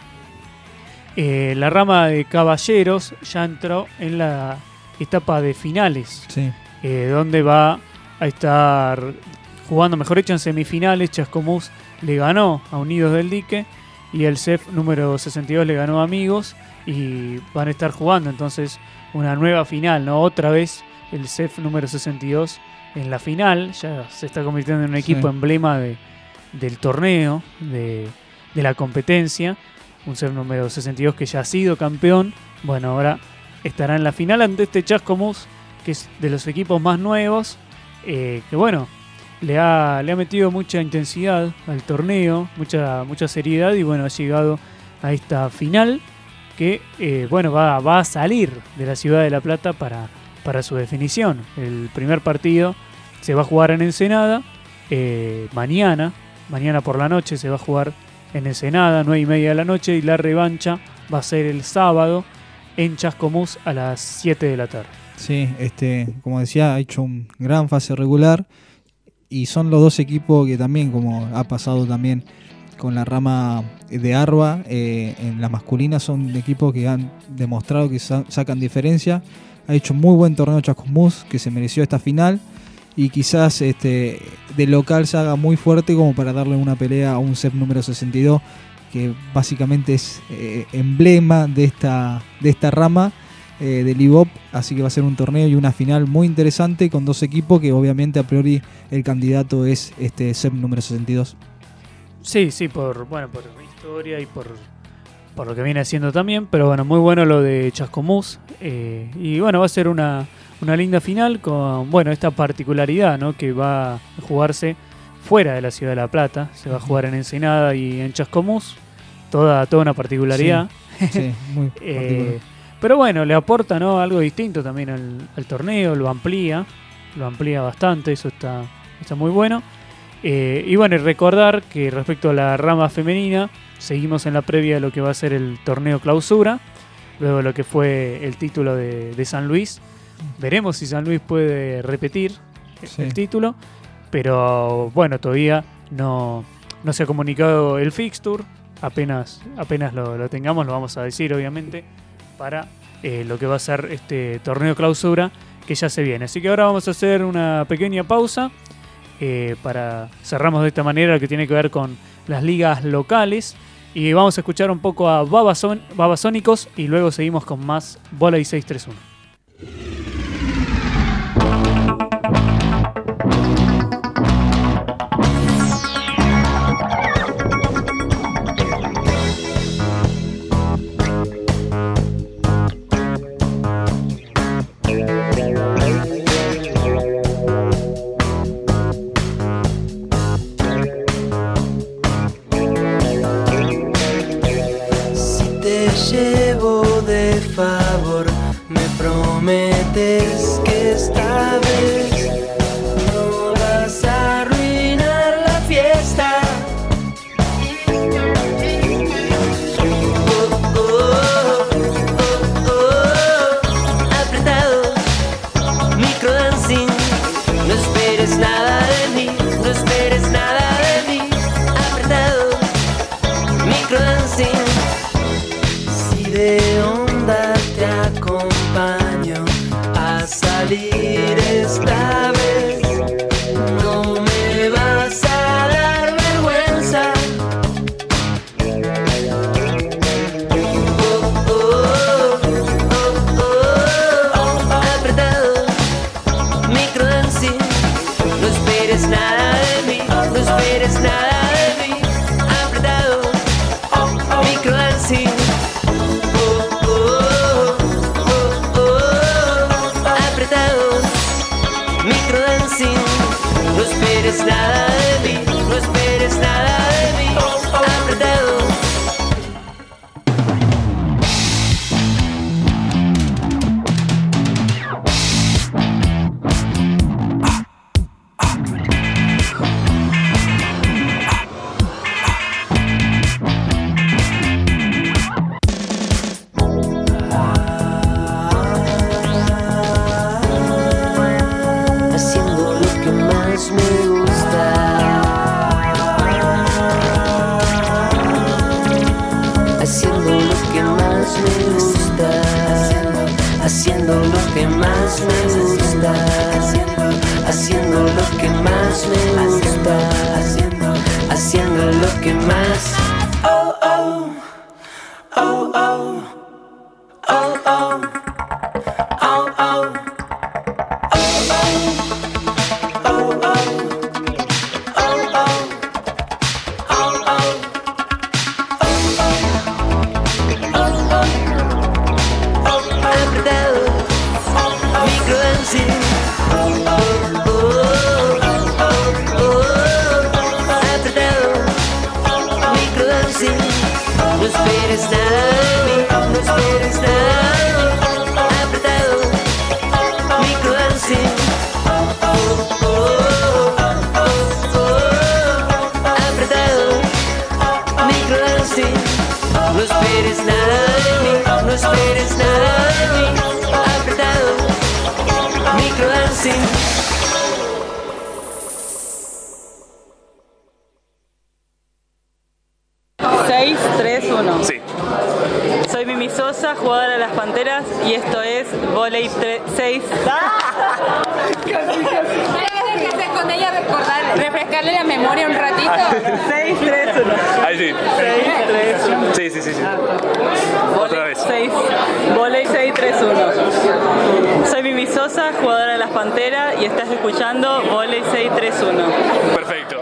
la rama de caballeros ya entró en la etapa de finales, donde va a estar jugando, mejor dicho, en semifinales. Chascomús le ganó a Unidos del Dique, y el CEF número 62 le ganó a Amigos, y van a estar jugando entonces una nueva final, ¿no? Otra vez el CEF número 62 en la final, ya se está convirtiendo en un equipo emblema del torneo, de la competencia. Un CEF número 62 que ya ha sido campeón, bueno, ahora estará en la final ante este Chascomús, que es de los equipos más nuevos, que bueno, le ha metido mucha intensidad al torneo, mucha seriedad, y bueno, ha llegado a esta final que bueno, va a salir de la ciudad de La Plata para su definición. El primer partido se va a jugar en Ensenada, mañana por la noche se va a jugar en Ensenada, 9:30 de la noche, y la revancha va a ser el sábado en Chascomús a las 7 de la tarde. Sí, como decía, ha hecho un gran fase regular. Y son los dos equipos que también, como ha pasado también con la rama de Arba, en la masculina, son equipos que han demostrado que sacan diferencia. Ha hecho muy buen torneo Chascomús, que se mereció esta final, y quizás de local se haga muy fuerte como para darle una pelea a un CEF número 62, que básicamente es emblema de esta rama del IVOP. Así que va a ser un torneo y una final muy interesante, con dos equipos que obviamente a priori el candidato es este CEF número 62. Sí, por historia y por lo que viene haciendo también, pero bueno, muy bueno lo de Chascomús, y bueno, va a ser una linda final con, bueno, esta particularidad, ¿no?, que va a jugarse fuera de la ciudad de La Plata. Se va a jugar en Ensenada y en Chascomús, toda una particularidad. Sí, muy particular. Pero bueno, le aporta, ¿no?, algo distinto también al torneo, lo amplía bastante, eso está muy bueno. Y bueno, y recordar que respecto a la rama femenina, seguimos en la previa de lo que va a ser el torneo clausura, luego de lo que fue el título de San Luis. Veremos si San Luis puede repetir el título, pero bueno, todavía no se ha comunicado el fixture. Apenas lo tengamos, lo vamos a decir, obviamente, para lo que va a ser este torneo clausura que ya se viene. Así que ahora vamos a hacer una pequeña pausa, cerramos de esta manera lo que tiene que ver con las ligas locales, Y vamos a escuchar un poco a Babasónicos y luego seguimos con más Voley 631. Llevo de favor, me prometes que esta vez no vas a arruinar la fiesta. Apretados, microdancing, no esperes nada de mí, no esperes nada de mí. Apretados, microdancing. De onda te acompaño a salir esta vez. No me vas a dar vergüenza. Apretado, microdancing. No esperes nada de mí, no esperes nada de mí. Apretado, microdancing. No esperes nada de mí, no esperes nada de mí. Apretado. Haciendo lo que más me gusta. Haciendo lo que más me gusta. Haciendo lo que más me gusta. Haciendo lo que más me gusta. Haciendo lo que más. Oh, oh. Oh, oh. Oh, oh. Oh, oh. No esperes nada de mí, no esperes nada de mí. Apretado, microdancing. Apretado, microdancing. No esperes nada de mí, no esperes nada de mí. Apretado, microdancing. Sí. Soy Mimi Sosa, jugadora de las Panteras, y esto es Voley 6. Con ella refrescarle la memoria un ratito. 6-3-1. Ahí sí. 6-3-1. Sí. Otra vez. Voley 6-3-1. Soy Mimi Sosa, jugadora de las Panteras, y estás escuchando Voley 6-3-1. Perfecto.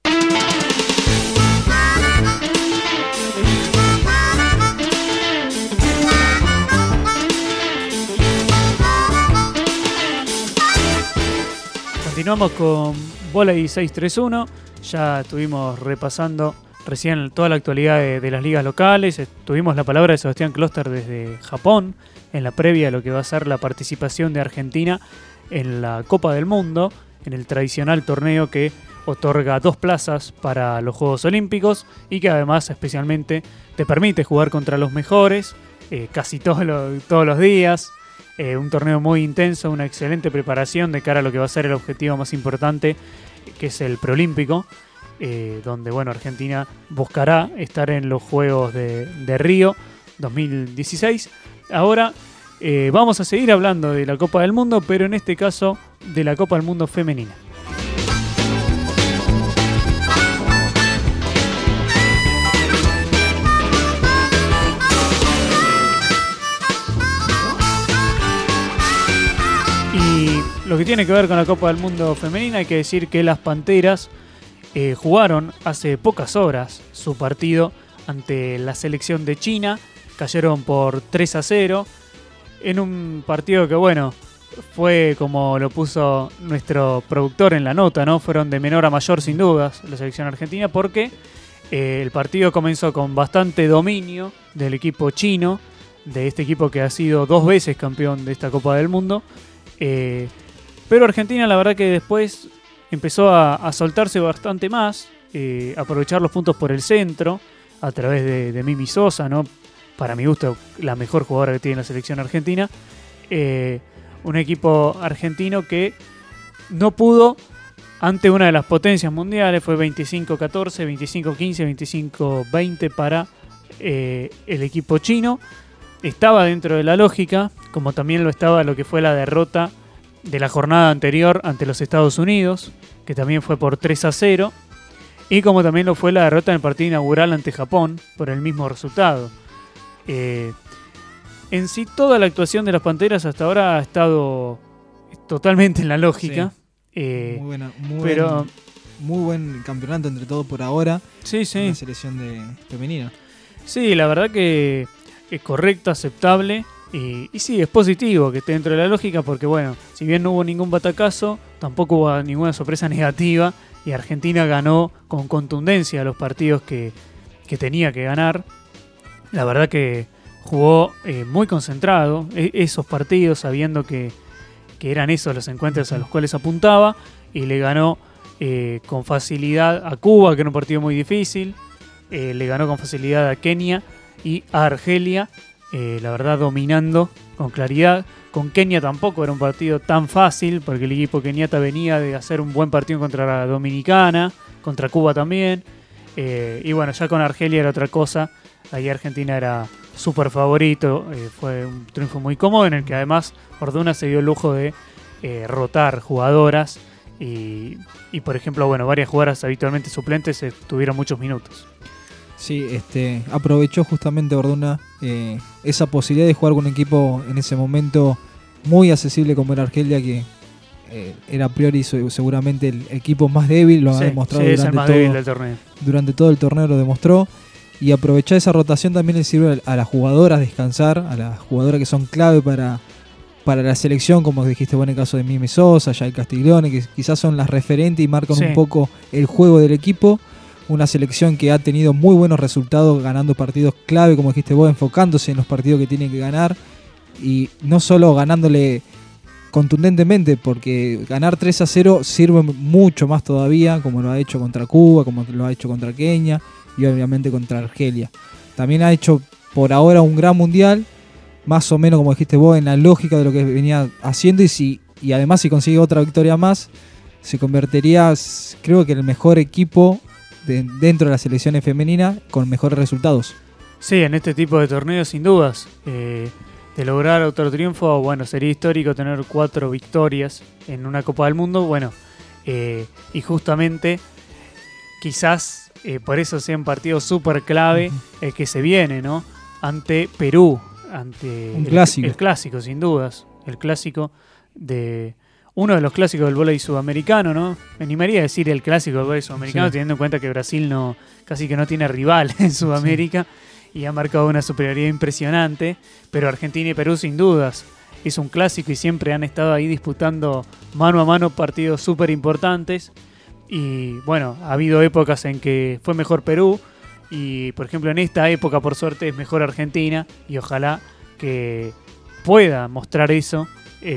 Continuamos con Voley 631. Ya estuvimos repasando recién toda la actualidad de las ligas locales. Tuvimos la palabra de Sebastián Kloster desde Japón en la previa de lo que va a ser la participación de Argentina en la Copa del Mundo, en el tradicional torneo que otorga 2 plazas para los Juegos Olímpicos y que además especialmente te permite jugar contra los mejores casi todos los días. Un torneo muy intenso, una excelente preparación de cara a lo que va a ser el objetivo más importante, que es el preolímpico, donde Argentina buscará estar en los Juegos de Río 2016. Ahora vamos a seguir hablando de la Copa del Mundo, pero en este caso de la Copa del Mundo femenina. lo que tiene que ver con la Copa del Mundo femenina, hay que decir que las Panteras jugaron hace pocas horas su partido ante la selección de China. Cayeron por 3-0 en un partido que, bueno, fue como lo puso nuestro productor en la nota, ¿no? Fueron de menor a mayor sin dudas la selección argentina, porque el partido comenzó con bastante dominio del equipo chino, de este equipo que ha sido 2 veces campeón de esta Copa del Mundo. Pero Argentina, la verdad que después empezó a soltarse bastante más, aprovechar los puntos por el centro a través de Mimi Sosa, ¿no? Para mi gusto, la mejor jugadora que tiene la selección argentina. Un equipo argentino que no pudo ante una de las potencias mundiales. Fue 25-14, 25-15, 25-20 para el equipo chino. Estaba dentro de la lógica, como también lo estaba lo que fue la derrota de la jornada anterior ante los Estados Unidos, que también fue por 3-0, y como también lo fue la derrota en el partido inaugural ante Japón por el mismo resultado. En sí, toda la actuación de las Panteras hasta ahora ha estado totalmente en la lógica. Sí. Muy buen campeonato entre todos por ahora. Sí. La selección femenina. Sí, la verdad que es correcto, aceptable. Y sí, es positivo que esté dentro de la lógica porque, bueno, si bien no hubo ningún batacazo, tampoco hubo ninguna sorpresa negativa y Argentina ganó con contundencia los partidos que tenía que ganar. La verdad que jugó muy concentrado esos partidos, sabiendo que eran esos los encuentros a los cuales apuntaba, y le ganó con facilidad a Cuba, que era un partido muy difícil, le ganó con facilidad a Kenia y a Argelia, la verdad dominando con claridad. Con Kenia tampoco era un partido tan fácil, porque el equipo keniata venía de hacer un buen partido contra la Dominicana, contra Cuba también, y bueno, ya con Argelia era otra cosa. Ahí Argentina era súper favorito, fue un triunfo muy cómodo en el que además Orduna se dio el lujo de rotar jugadoras y por ejemplo, bueno, varias jugadoras habitualmente suplentes tuvieron muchos minutos. Sí, aprovechó justamente Orduna esa posibilidad de jugar con un equipo en ese momento muy accesible como era Argelia, que era a priori seguramente el equipo más débil, lo ha demostrado durante todo el torneo, lo demostró. Y aprovechar esa rotación también le sirve a las jugadoras descansar, a las jugadoras que son clave para la selección, como dijiste vos en el caso de Mimi Sosa, Yael Castiglione, que quizás son las referentes y marcan un poco el juego del equipo. Una selección que ha tenido muy buenos resultados ganando partidos clave, como dijiste vos, enfocándose en los partidos que tienen que ganar y no solo ganándole contundentemente, porque ganar 3-0 sirve mucho más todavía, como lo ha hecho contra Cuba, como lo ha hecho contra Kenia y obviamente contra Argelia. También ha hecho por ahora un gran mundial, más o menos como dijiste vos, en la lógica de lo que venía haciendo, y además si consigue otra victoria más, se convertiría, creo que, en el mejor equipo dentro de las selecciones femeninas con mejores resultados. Sí, en este tipo de torneos sin dudas. De lograr otro triunfo, bueno, sería histórico tener 4 victorias en una Copa del Mundo, bueno, y justamente quizás por eso sea un partido súper clave el que se viene, ¿no? Ante Perú, ante un clásico. El clásico, sin dudas, el clásico de uno de los clásicos del vóley sudamericano, ¿no? Me animaría a decir el clásico del vóley sudamericano, teniendo en cuenta que Brasil casi que no tiene rival en Sudamérica y ha marcado una superioridad impresionante, pero Argentina y Perú sin dudas es un clásico y siempre han estado ahí disputando mano a mano partidos súper importantes. Y bueno, ha habido épocas en que fue mejor Perú y por ejemplo en esta época por suerte es mejor Argentina, y ojalá que pueda mostrar eso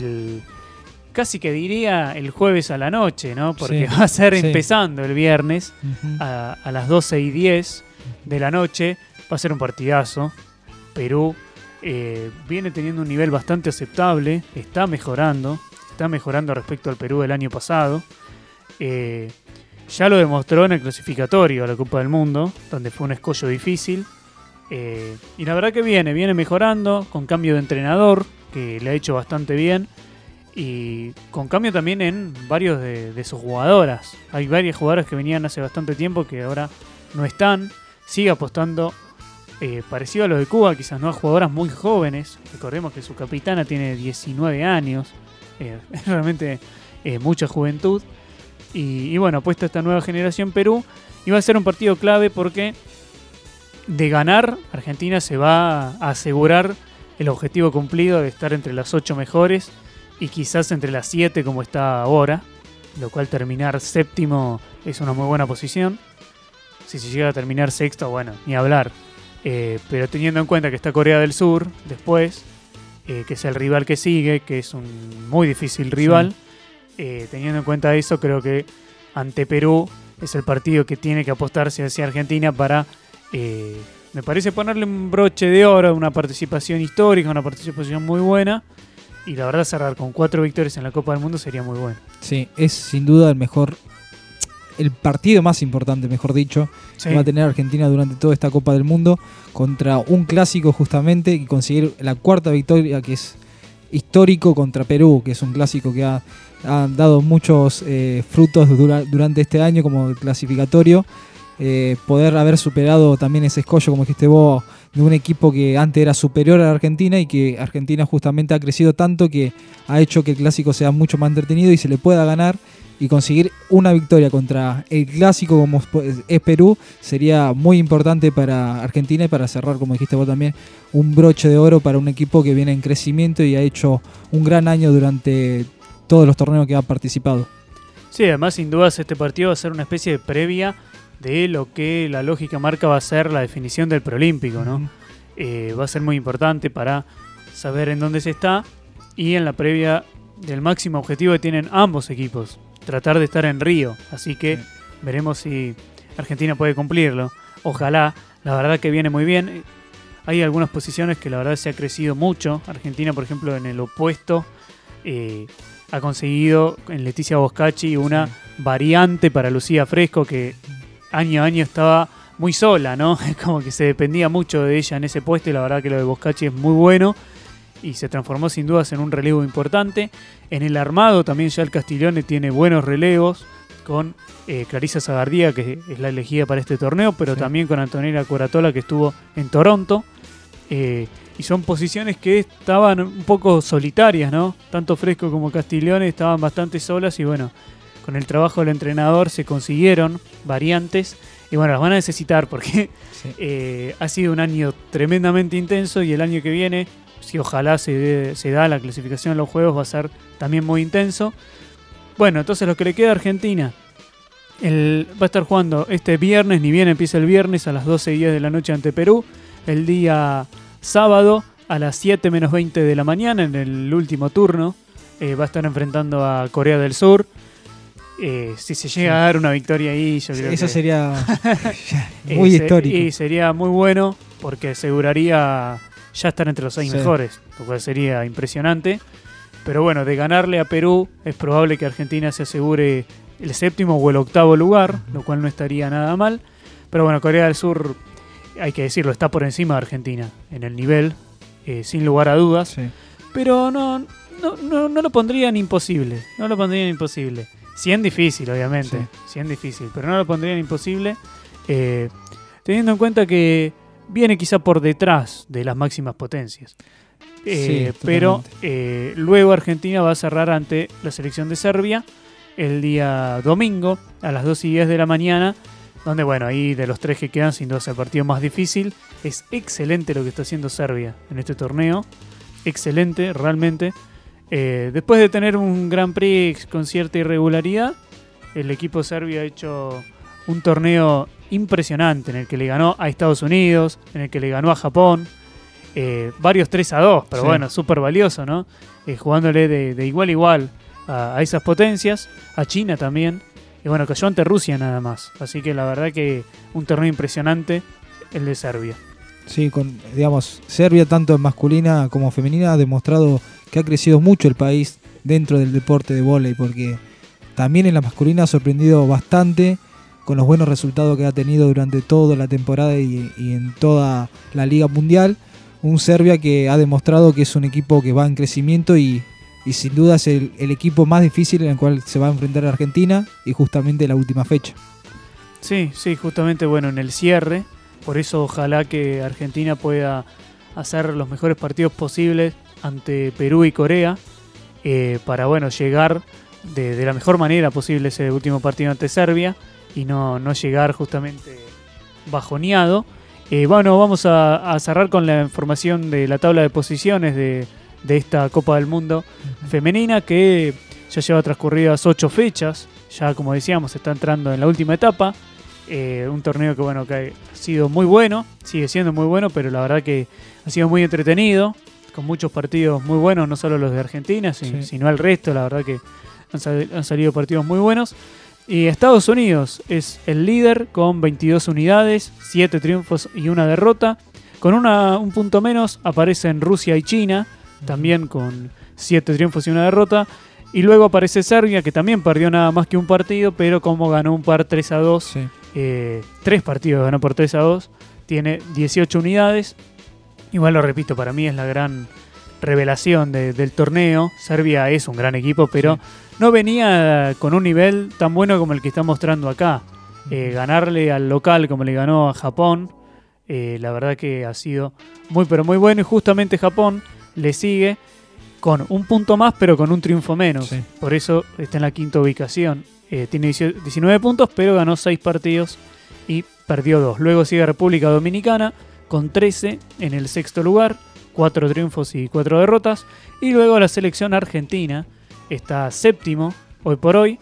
casi que diría el jueves a la noche, ¿no? Porque va a ser empezando el viernes a las 12:10 de la noche. Va a ser un partidazo. Perú viene teniendo un nivel bastante aceptable, está mejorando respecto al Perú del año pasado. Ya lo demostró en el clasificatorio a la Copa del Mundo, donde fue un escollo difícil, y la verdad que viene mejorando, con cambio de entrenador que le ha hecho bastante bien, y con cambio también en varios de sus jugadoras. Hay varias jugadoras que venían hace bastante tiempo que ahora no están. Sigue apostando parecido a lo de Cuba, quizás no a jugadoras muy jóvenes. Recordemos que su capitana tiene 19 años, realmente mucha juventud. Y bueno, apuesta esta nueva generación Perú. Y va a ser un partido clave porque de ganar, Argentina se va a asegurar el objetivo cumplido de estar entre las 8 mejores y quizás entre las 7 como está ahora, lo cual terminar séptimo es una muy buena posición. Si se llega a terminar sexto, bueno, ni hablar. Pero teniendo en cuenta que está Corea del Sur después, que es el rival que sigue, que es un muy difícil rival, teniendo en cuenta eso, creo que ante Perú es el partido que tiene que apostarse hacia Argentina para, me parece, ponerle un broche de oro, una participación histórica, una participación muy buena. Y la verdad, cerrar con 4 victorias en la Copa del Mundo sería muy bueno. Sí, es sin duda el partido más importante, mejor dicho, que va a tener Argentina durante toda esta Copa del Mundo, contra un clásico justamente, y conseguir la 4ª victoria, que es histórico, contra Perú, que es un clásico que ha dado muchos frutos durante este año como clasificatorio. Poder haber superado también ese escollo, como dijiste vos, de un equipo que antes era superior a la Argentina, y que Argentina justamente ha crecido tanto que ha hecho que el clásico sea mucho más entretenido y se le pueda ganar, y conseguir una victoria contra el clásico como es Perú sería muy importante para Argentina, y para cerrar, como dijiste vos también, un broche de oro para un equipo que viene en crecimiento y ha hecho un gran año durante todos los torneos que ha participado. Sí, además sin dudas este partido va a ser una especie de previa de lo que la lógica marca va a ser la definición del preolímpico, ¿no? Va a ser muy importante para saber en dónde se está, y en la previa del máximo objetivo que tienen ambos equipos, tratar de estar en Río. Así que veremos si Argentina puede cumplirlo. Ojalá, la verdad que viene muy bien. Hay algunas posiciones que la verdad se ha crecido mucho. Argentina, por ejemplo, en el opuesto, ha conseguido en Leticia Boscacci una variante para Lucía Fresco, que año a año estaba muy sola, ¿no? Como que se dependía mucho de ella en ese puesto, y la verdad que lo de Boscacci es muy bueno y se transformó sin dudas en un relevo importante. En el armado también ya el Castiglione tiene buenos relevos, con Clarisa Zagardía, que es la elegida para este torneo, pero también con Antonella Curatola, que estuvo en Toronto. Y son posiciones que estaban un poco solitarias, ¿no? Tanto Fresco como Castiglione estaban bastante solas, y bueno, con el trabajo del entrenador se consiguieron variantes, y bueno, las van a necesitar porque ha sido un año tremendamente intenso, y el año que viene, si ojalá se da la clasificación en los Juegos, va a ser también muy intenso. Bueno, entonces lo que le queda a Argentina, va a estar jugando este viernes, ni bien empieza el viernes, a las 12:10 de la noche ante Perú. El día sábado a las 7 menos 20 de la mañana, en el último turno, va a estar enfrentando a Corea del Sur. Si se llega a dar una victoria ahí, yo creo eso que sería muy histórico. Y sería muy bueno, porque aseguraría ya estar entre los 6 mejores, lo cual sería impresionante. Pero bueno, de ganarle a Perú, es probable que Argentina se asegure el 7º o el 8º lugar, lo cual no estaría nada mal. Pero bueno, Corea del Sur, hay que decirlo, está por encima de Argentina en el nivel, sin lugar a dudas. Pero no lo pondrían imposible. No lo pondrían imposible. 100 difícil, obviamente. 100 difícil, pero no lo pondrían imposible. Teniendo en cuenta que viene quizá por detrás de las máximas potencias. Pero luego Argentina va a cerrar ante la selección de Serbia el día domingo a las 2:10 de la mañana, donde bueno, ahí de los 3 que quedan, sin duda es el partido más difícil. Es excelente lo que está haciendo Serbia en este torneo, excelente realmente. Después de tener un Grand Prix con cierta irregularidad, el equipo serbio ha hecho un torneo impresionante, en el que le ganó a Estados Unidos, en el que le ganó a Japón, varios 3-2, pero bueno, súper valioso, ¿no? Jugándole de igual a igual a esas potencias, a China también, y bueno, cayó ante Rusia nada más. Así que la verdad que un torneo impresionante el de Serbia. Sí, digamos, Serbia tanto en masculina como femenina ha demostrado que ha crecido mucho el país dentro del deporte de vóley, porque también en la masculina ha sorprendido bastante con los buenos resultados que ha tenido durante toda la temporada y en toda la Liga Mundial. Un Serbia que ha demostrado que es un equipo que va en crecimiento y sin duda es el equipo más difícil en el cual se va a enfrentar a Argentina, y justamente la última fecha. Sí, justamente bueno, en el cierre. Por eso ojalá que Argentina pueda hacer los mejores partidos posibles ante Perú y Corea, para llegar de la mejor manera posible ese último partido ante Serbia y no llegar justamente bajoneado. Vamos a cerrar con la información de la tabla de posiciones de esta Copa del Mundo femenina, que ya lleva transcurridas 8 fechas. Ya, como decíamos, está entrando en la última etapa. Un torneo que ha sido muy bueno, sigue siendo muy bueno, pero la verdad que ha sido muy entretenido, con muchos partidos muy buenos, no solo los de Argentina, sino el resto. La verdad que han salido partidos muy buenos. Y Estados Unidos es el líder con 22 unidades, 7 triunfos y 1 derrota. Con un punto menos aparecen Rusia y China, también con 7 triunfos y 1 derrota. Y luego aparece Serbia, que también perdió nada más que un partido, pero como ganó un par 3-2, 3 partidos ganó por 3-2, tiene 18 unidades. Igual lo repito, para mí es la gran revelación del torneo. Serbia es un gran equipo, pero no venía con un nivel tan bueno como el que está mostrando acá. Ganarle al local como le ganó a Japón, la verdad que ha sido muy pero muy bueno. Y justamente Japón le sigue con un punto más, pero con un triunfo menos. Por eso está en la quinta ubicación. Tiene 19 puntos, pero ganó 6 partidos y perdió 2. Luego sigue República Dominicana con 13 en el sexto lugar, 4 triunfos y 4 derrotas. Y luego la selección argentina está séptimo hoy por hoy.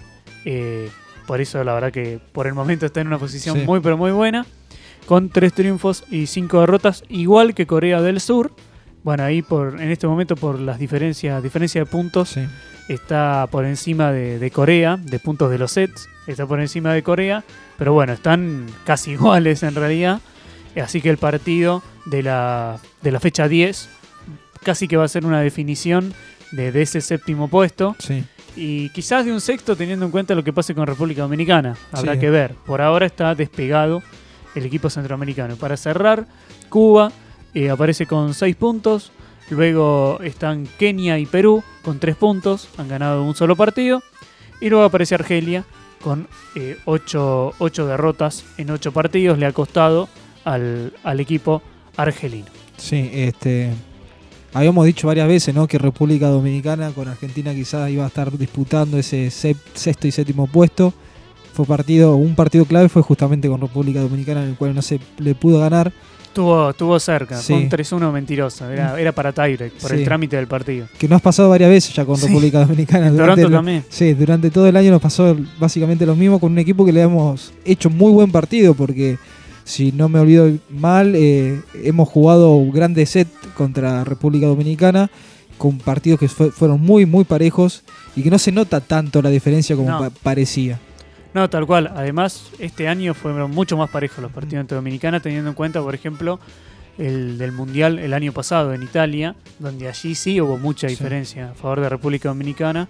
Por eso la verdad que por el momento está en una posición muy pero muy buena, con 3 triunfos y 5 derrotas, igual que Corea del Sur. Bueno, ahí en este momento por las diferencia de puntos, está por encima de Corea, de puntos de los sets, está por encima de Corea, pero bueno, están casi iguales en realidad. Así que el partido de la fecha 10 casi que va a ser una definición de ese séptimo puesto. Y quizás de un sexto, teniendo en cuenta lo que pase con República Dominicana. Habrá que ver. Por ahora está despegado el equipo centroamericano. Para cerrar, Cuba aparece con 6 puntos. Luego están Kenia y Perú con 3 puntos. Han ganado un solo partido. Y luego aparece Argelia con 8 derrotas en 8 partidos. Le ha costado al equipo argelino. Habíamos dicho varias veces, ¿no?, que República Dominicana con Argentina quizás iba a estar disputando ese sexto y séptimo puesto. Un partido clave fue justamente con República Dominicana, en el cual no se le pudo ganar. Tuvo cerca, fue un 3-1 mentiroso, era para tiebreak, por el trámite del partido. Que nos ha pasado varias veces ya con República Dominicana. Toronto también. Sí, durante todo el año nos pasó básicamente lo mismo, con un equipo que le hemos hecho muy buen partido, porque si no me olvido mal, hemos jugado grandes sets contra República Dominicana, con partidos que fueron muy muy parejos y que no se nota tanto la diferencia como parecía. No, tal cual. Además, este año fueron mucho más parejos los partidos entre Dominicana, teniendo en cuenta, por ejemplo, el del Mundial el año pasado en Italia, donde allí sí hubo mucha diferencia a favor de República Dominicana.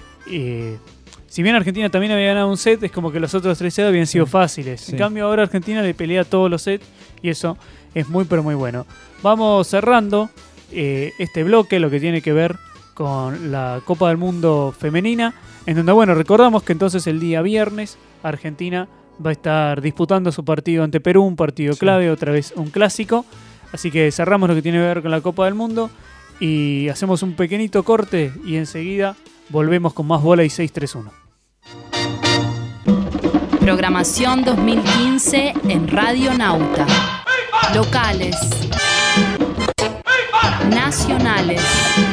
Si bien Argentina también había ganado un set, es como que los otros 3 sets habían sido fáciles. En cambio, ahora Argentina le pelea todos los sets y eso es muy pero muy bueno. Vamos cerrando este bloque, lo que tiene que ver con la Copa del Mundo femenina, en donde, recordamos que entonces el día viernes Argentina va a estar disputando su partido ante Perú, un partido clave, otra vez un clásico. Así que cerramos lo que tiene que ver con la Copa del Mundo y hacemos un pequeñito corte y enseguida volvemos con más Bola y 631. Programación 2015 en Radio Nauta. Locales, nacionales,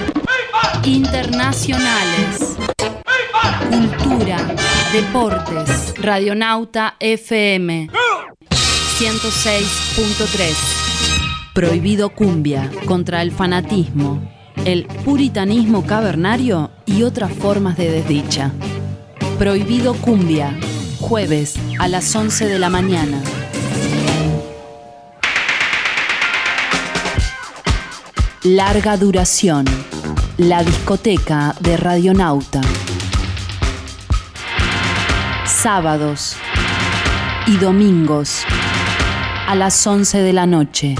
internacionales, cultura, deportes. Radionauta FM 106.3. Prohibido cumbia, contra el fanatismo, el puritanismo cavernario y otras formas de desdicha. Prohibido cumbia, jueves a las 11 de la mañana. Larga duración, la discoteca de Radionauta. Sábados y domingos a las 11 de la noche.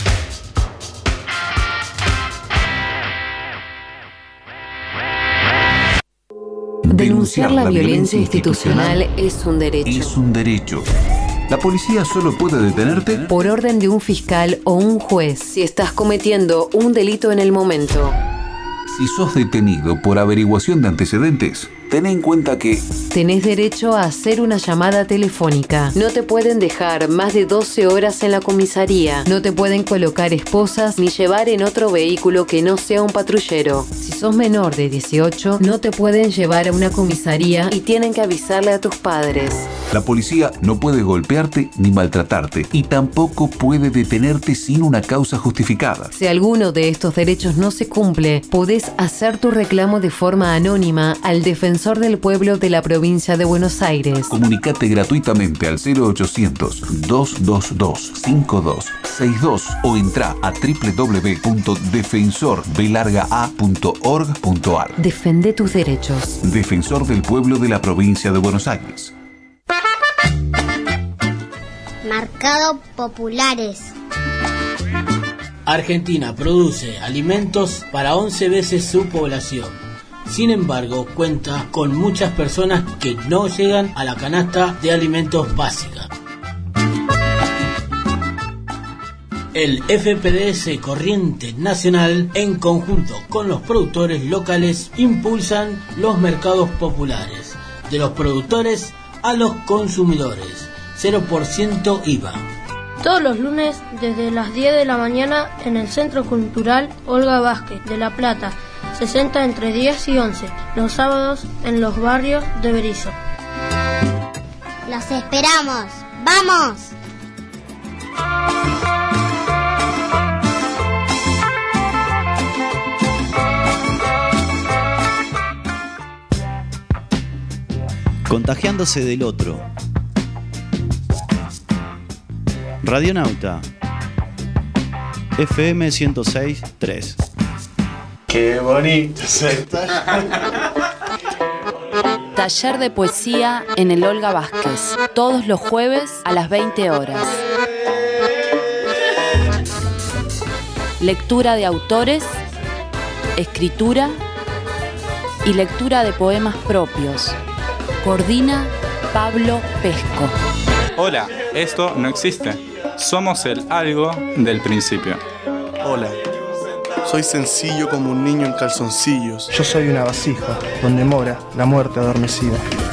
Denunciar la violencia institucional es un derecho. Es un derecho. La policía solo puede detenerte por orden de un fiscal o un juez si estás cometiendo un delito en el momento. Si sos detenido por averiguación de antecedentes, ten en cuenta que tenés derecho a hacer una llamada telefónica. No te pueden dejar más de 12 horas en la comisaría. No te pueden colocar esposas ni llevar en otro vehículo que no sea un patrullero. Si sos menor de 18, no te pueden llevar a una comisaría y tienen que avisarle a tus padres. la policía no puede golpearte ni maltratarte y tampoco puede detenerte sin una causa justificada. Si alguno de estos derechos no se cumple, podés hacer tu reclamo de forma anónima al Defensor del Pueblo de la provincia de Buenos Aires. Comunicate gratuitamente al 0800-222-5262 o entra a www.defensorbelargaa.org.ar. Defende tus derechos. Defensor del Pueblo de la provincia de Buenos Aires. Mercado Populares. Argentina produce alimentos para 11 veces su población. Sin embargo, cuenta con muchas personas que no llegan a la canasta de alimentos básica. El FPDS Corriente Nacional, en conjunto con los productores locales, impulsan los mercados populares, de los productores a los consumidores, 0% IVA. Todos los lunes desde las 10 de la mañana en el Centro Cultural Olga Vázquez de La Plata, 60 entre 10 y 11, los sábados en los barrios de Berisso. ¡Los esperamos! ¡Vamos! Contagiándose del otro. Radionauta FM 106.3. Qué bonito se Taller de poesía en el Olga Vázquez, todos los jueves a las 20 horas. Lectura de autores, escritura y lectura de poemas propios. Coordina Pablo Pesco. Hola, esto no existe. Somos el algo del principio. Hola, soy sencillo como un niño en calzoncillos. Yo soy una vasija donde mora la muerte adormecida.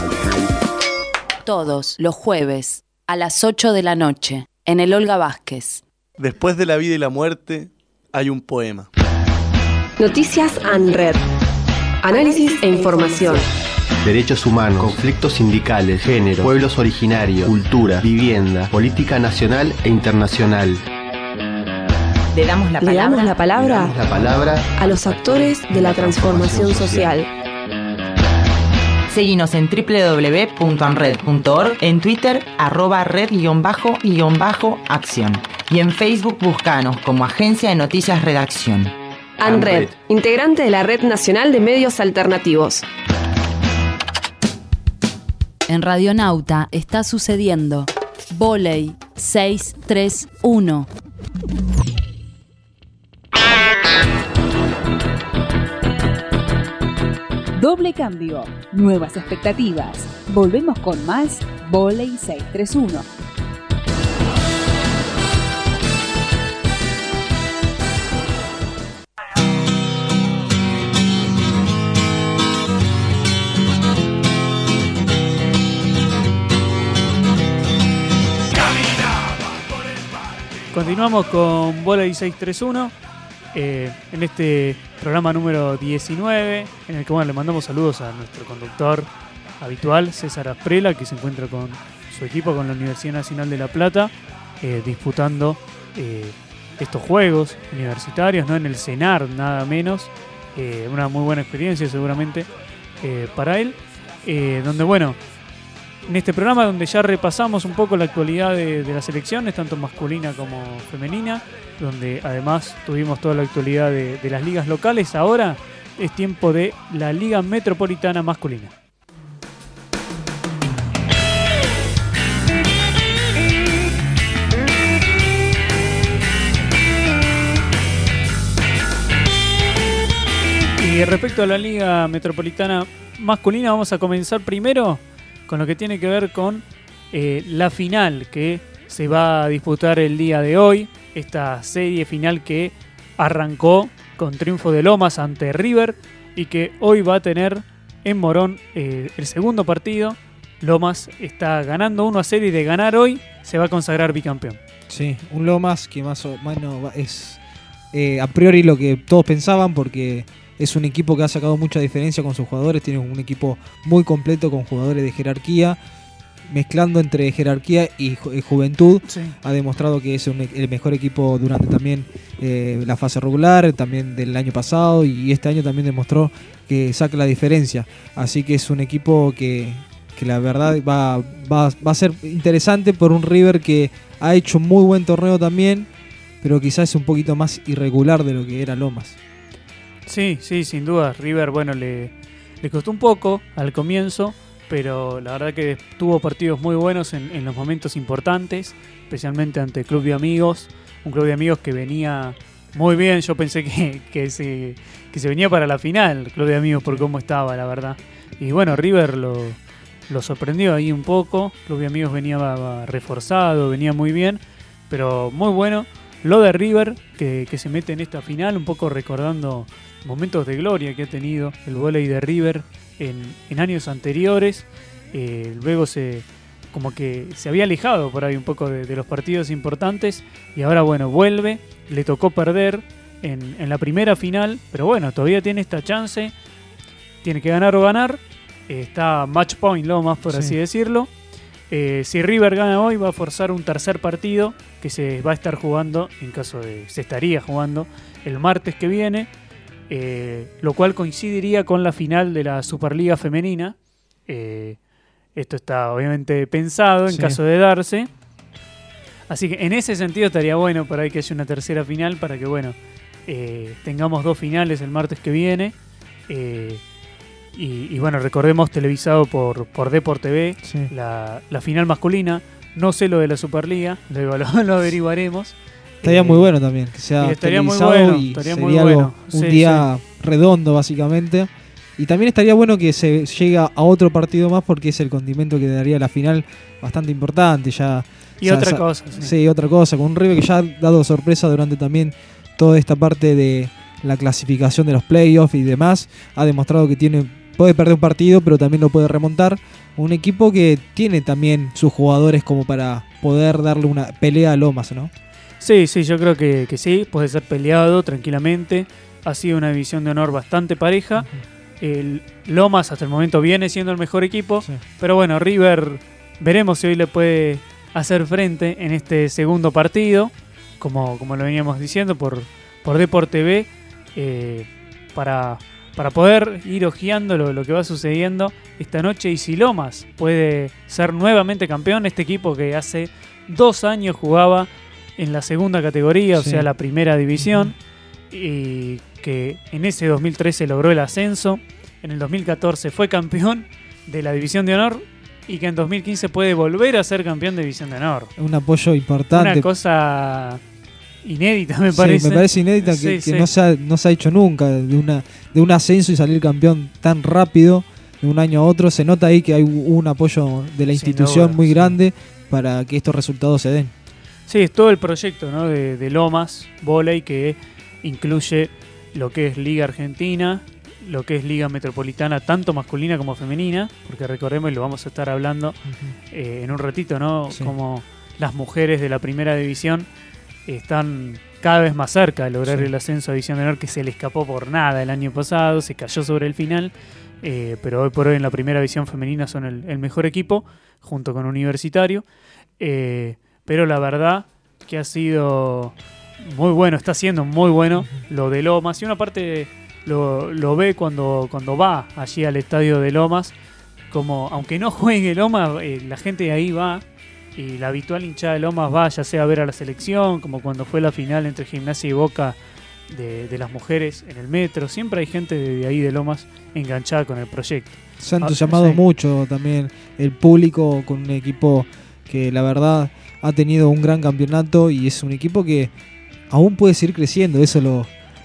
Todos los jueves a las 8 de la noche en el Olga Vázquez. Después de la vida y la muerte hay un poema. Noticias ANRED. Análisis e información. Derechos humanos, conflictos sindicales, género, pueblos originarios, cultura, vivienda, política nacional e internacional. Le damos la palabra a los actores de la transformación social. Seguinos en www.anred.org, en Twitter @red_acción y en Facebook búscanos como Agencia de Noticias Redacción. ANRED, integrante de la Red Nacional de Medios Alternativos. En Radionauta está sucediendo Voley 631. Doble cambio, nuevas expectativas. Volvemos con más Voley 631. Continuamos con Voley 631 en este programa número 19, en el que le mandamos saludos a nuestro conductor habitual, César Asprela, que se encuentra con su equipo, con la Universidad Nacional de La Plata, disputando estos juegos universitarios, ¿no? En el CENAR, nada menos. Una muy buena experiencia seguramente para él, donde en este programa donde ya repasamos un poco la actualidad de las selecciones, tanto masculina como femenina, donde además tuvimos toda la actualidad de las ligas locales. Ahora es tiempo de la Liga Metropolitana Masculina. Y respecto a la Liga Metropolitana Masculina, vamos a comenzar primero con lo que tiene que ver con la final que se va a disputar el día de hoy. Esta serie final que arrancó con triunfo de Lomas ante River y que hoy va a tener en Morón el segundo partido. Lomas está ganando 1-0 y de ganar hoy se va a consagrar bicampeón. Sí, un Lomas que más o menos es a priori lo que todos pensaban, porque es un equipo que ha sacado mucha diferencia con sus jugadores. Tiene un equipo muy completo con jugadores de jerarquía, mezclando entre jerarquía y juventud. Sí. Ha demostrado que es el mejor equipo durante también la fase regular, también del año pasado, y este año también demostró que saca la diferencia. Así que es un equipo que la verdad va a ser interesante por un River que ha hecho muy buen torneo también, pero quizás es un poquito más irregular de lo que era Lomas. Sí, sin duda. River, bueno, le costó un poco al comienzo, pero la verdad que tuvo partidos muy buenos en los momentos importantes, especialmente ante el Club de Amigos, un Club de Amigos que venía muy bien. Yo pensé que se venía para la final, el Club de Amigos, por cómo estaba, la verdad. Y bueno, River lo sorprendió ahí un poco. El Club de Amigos venía reforzado, venía muy bien, pero muy bueno lo de River, que se mete en esta final, un poco recordando momentos de gloria que ha tenido el vóley de River en años anteriores. Luego como que se había alejado por ahí un poco de los partidos importantes, y ahora bueno, vuelve. Le tocó perder en la primera final, pero bueno, todavía tiene esta chance, tiene que ganar o ganar. Está match point Lomas, por así decirlo. Si River gana hoy, va a forzar un tercer partido que se va a estar jugando, se estaría jugando el martes que viene, lo cual coincidiría con la final de la Superliga Femenina. Esto está obviamente pensado en caso de darse. Así que en ese sentido estaría bueno para que haya una tercera final, para que bueno, tengamos 2 finales el martes que viene. Y bueno, recordemos, televisado por Deport TV, la final masculina. No sé lo de la Superliga, luego lo averiguaremos. Estaría muy bueno también, que sea televisado, sería algo, un día redondo básicamente. Y también estaría bueno que se llegue a otro partido más, porque es el condimento que daría la final bastante importante. Otra cosa. Sí, otra cosa, con un River que ya ha dado sorpresa durante también toda esta parte de la clasificación de los playoffs y demás. Ha demostrado que puede perder un partido, pero también lo puede remontar. Un equipo que tiene también sus jugadores como para poder darle una pelea a Lomas, ¿no? Sí, yo creo que sí, puede ser peleado tranquilamente. Ha sido una división de honor bastante pareja. El Lomas hasta el momento viene siendo el mejor equipo, pero bueno, River veremos si hoy le puede hacer frente en este segundo partido, como lo veníamos diciendo por Deport TV, para poder ir hojeando lo que va sucediendo esta noche. Y si Lomas puede ser nuevamente campeón, este equipo que hace 2 años jugaba en la segunda categoría, o sea, la primera división, y que en ese 2013 logró el ascenso, en el 2014 fue campeón de la división de honor, y que en 2015 puede volver a ser campeón de división de honor. Un apoyo importante. Una cosa inédita, me parece. Sí, me parece inédita, que no se ha hecho nunca, de un ascenso y salir campeón tan rápido de un año a otro. Se nota ahí que hay un apoyo de la institución muy grande para que estos resultados se den. Sí, es todo el proyecto, ¿no? de Lomas Volley, que incluye lo que es Liga Argentina, lo que es Liga Metropolitana, tanto masculina como femenina, porque recordemos, y lo vamos a estar hablando en un ratito, ¿no? Sí. Como las mujeres de la primera división están cada vez más cerca de lograr el ascenso a División de Honor, que se le escapó por nada el año pasado, se cayó sobre el final, pero hoy por hoy en la primera división femenina son el mejor equipo, junto con Universitario. Pero la verdad que ha sido muy bueno, está siendo muy bueno lo de Lomas. Y una parte lo ve cuando va allí al estadio de Lomas, como aunque no juegue Lomas, la gente de ahí va, y la habitual hinchada de Lomas va, ya sea a ver a la selección, como cuando fue la final entre Gimnasia y Boca de las mujeres en el metro. Siempre hay gente de ahí de Lomas enganchada con el proyecto. Se han entusiasmado mucho también el público con un equipo que la verdad ha tenido un gran campeonato, y es un equipo que aún puede seguir creciendo. Eso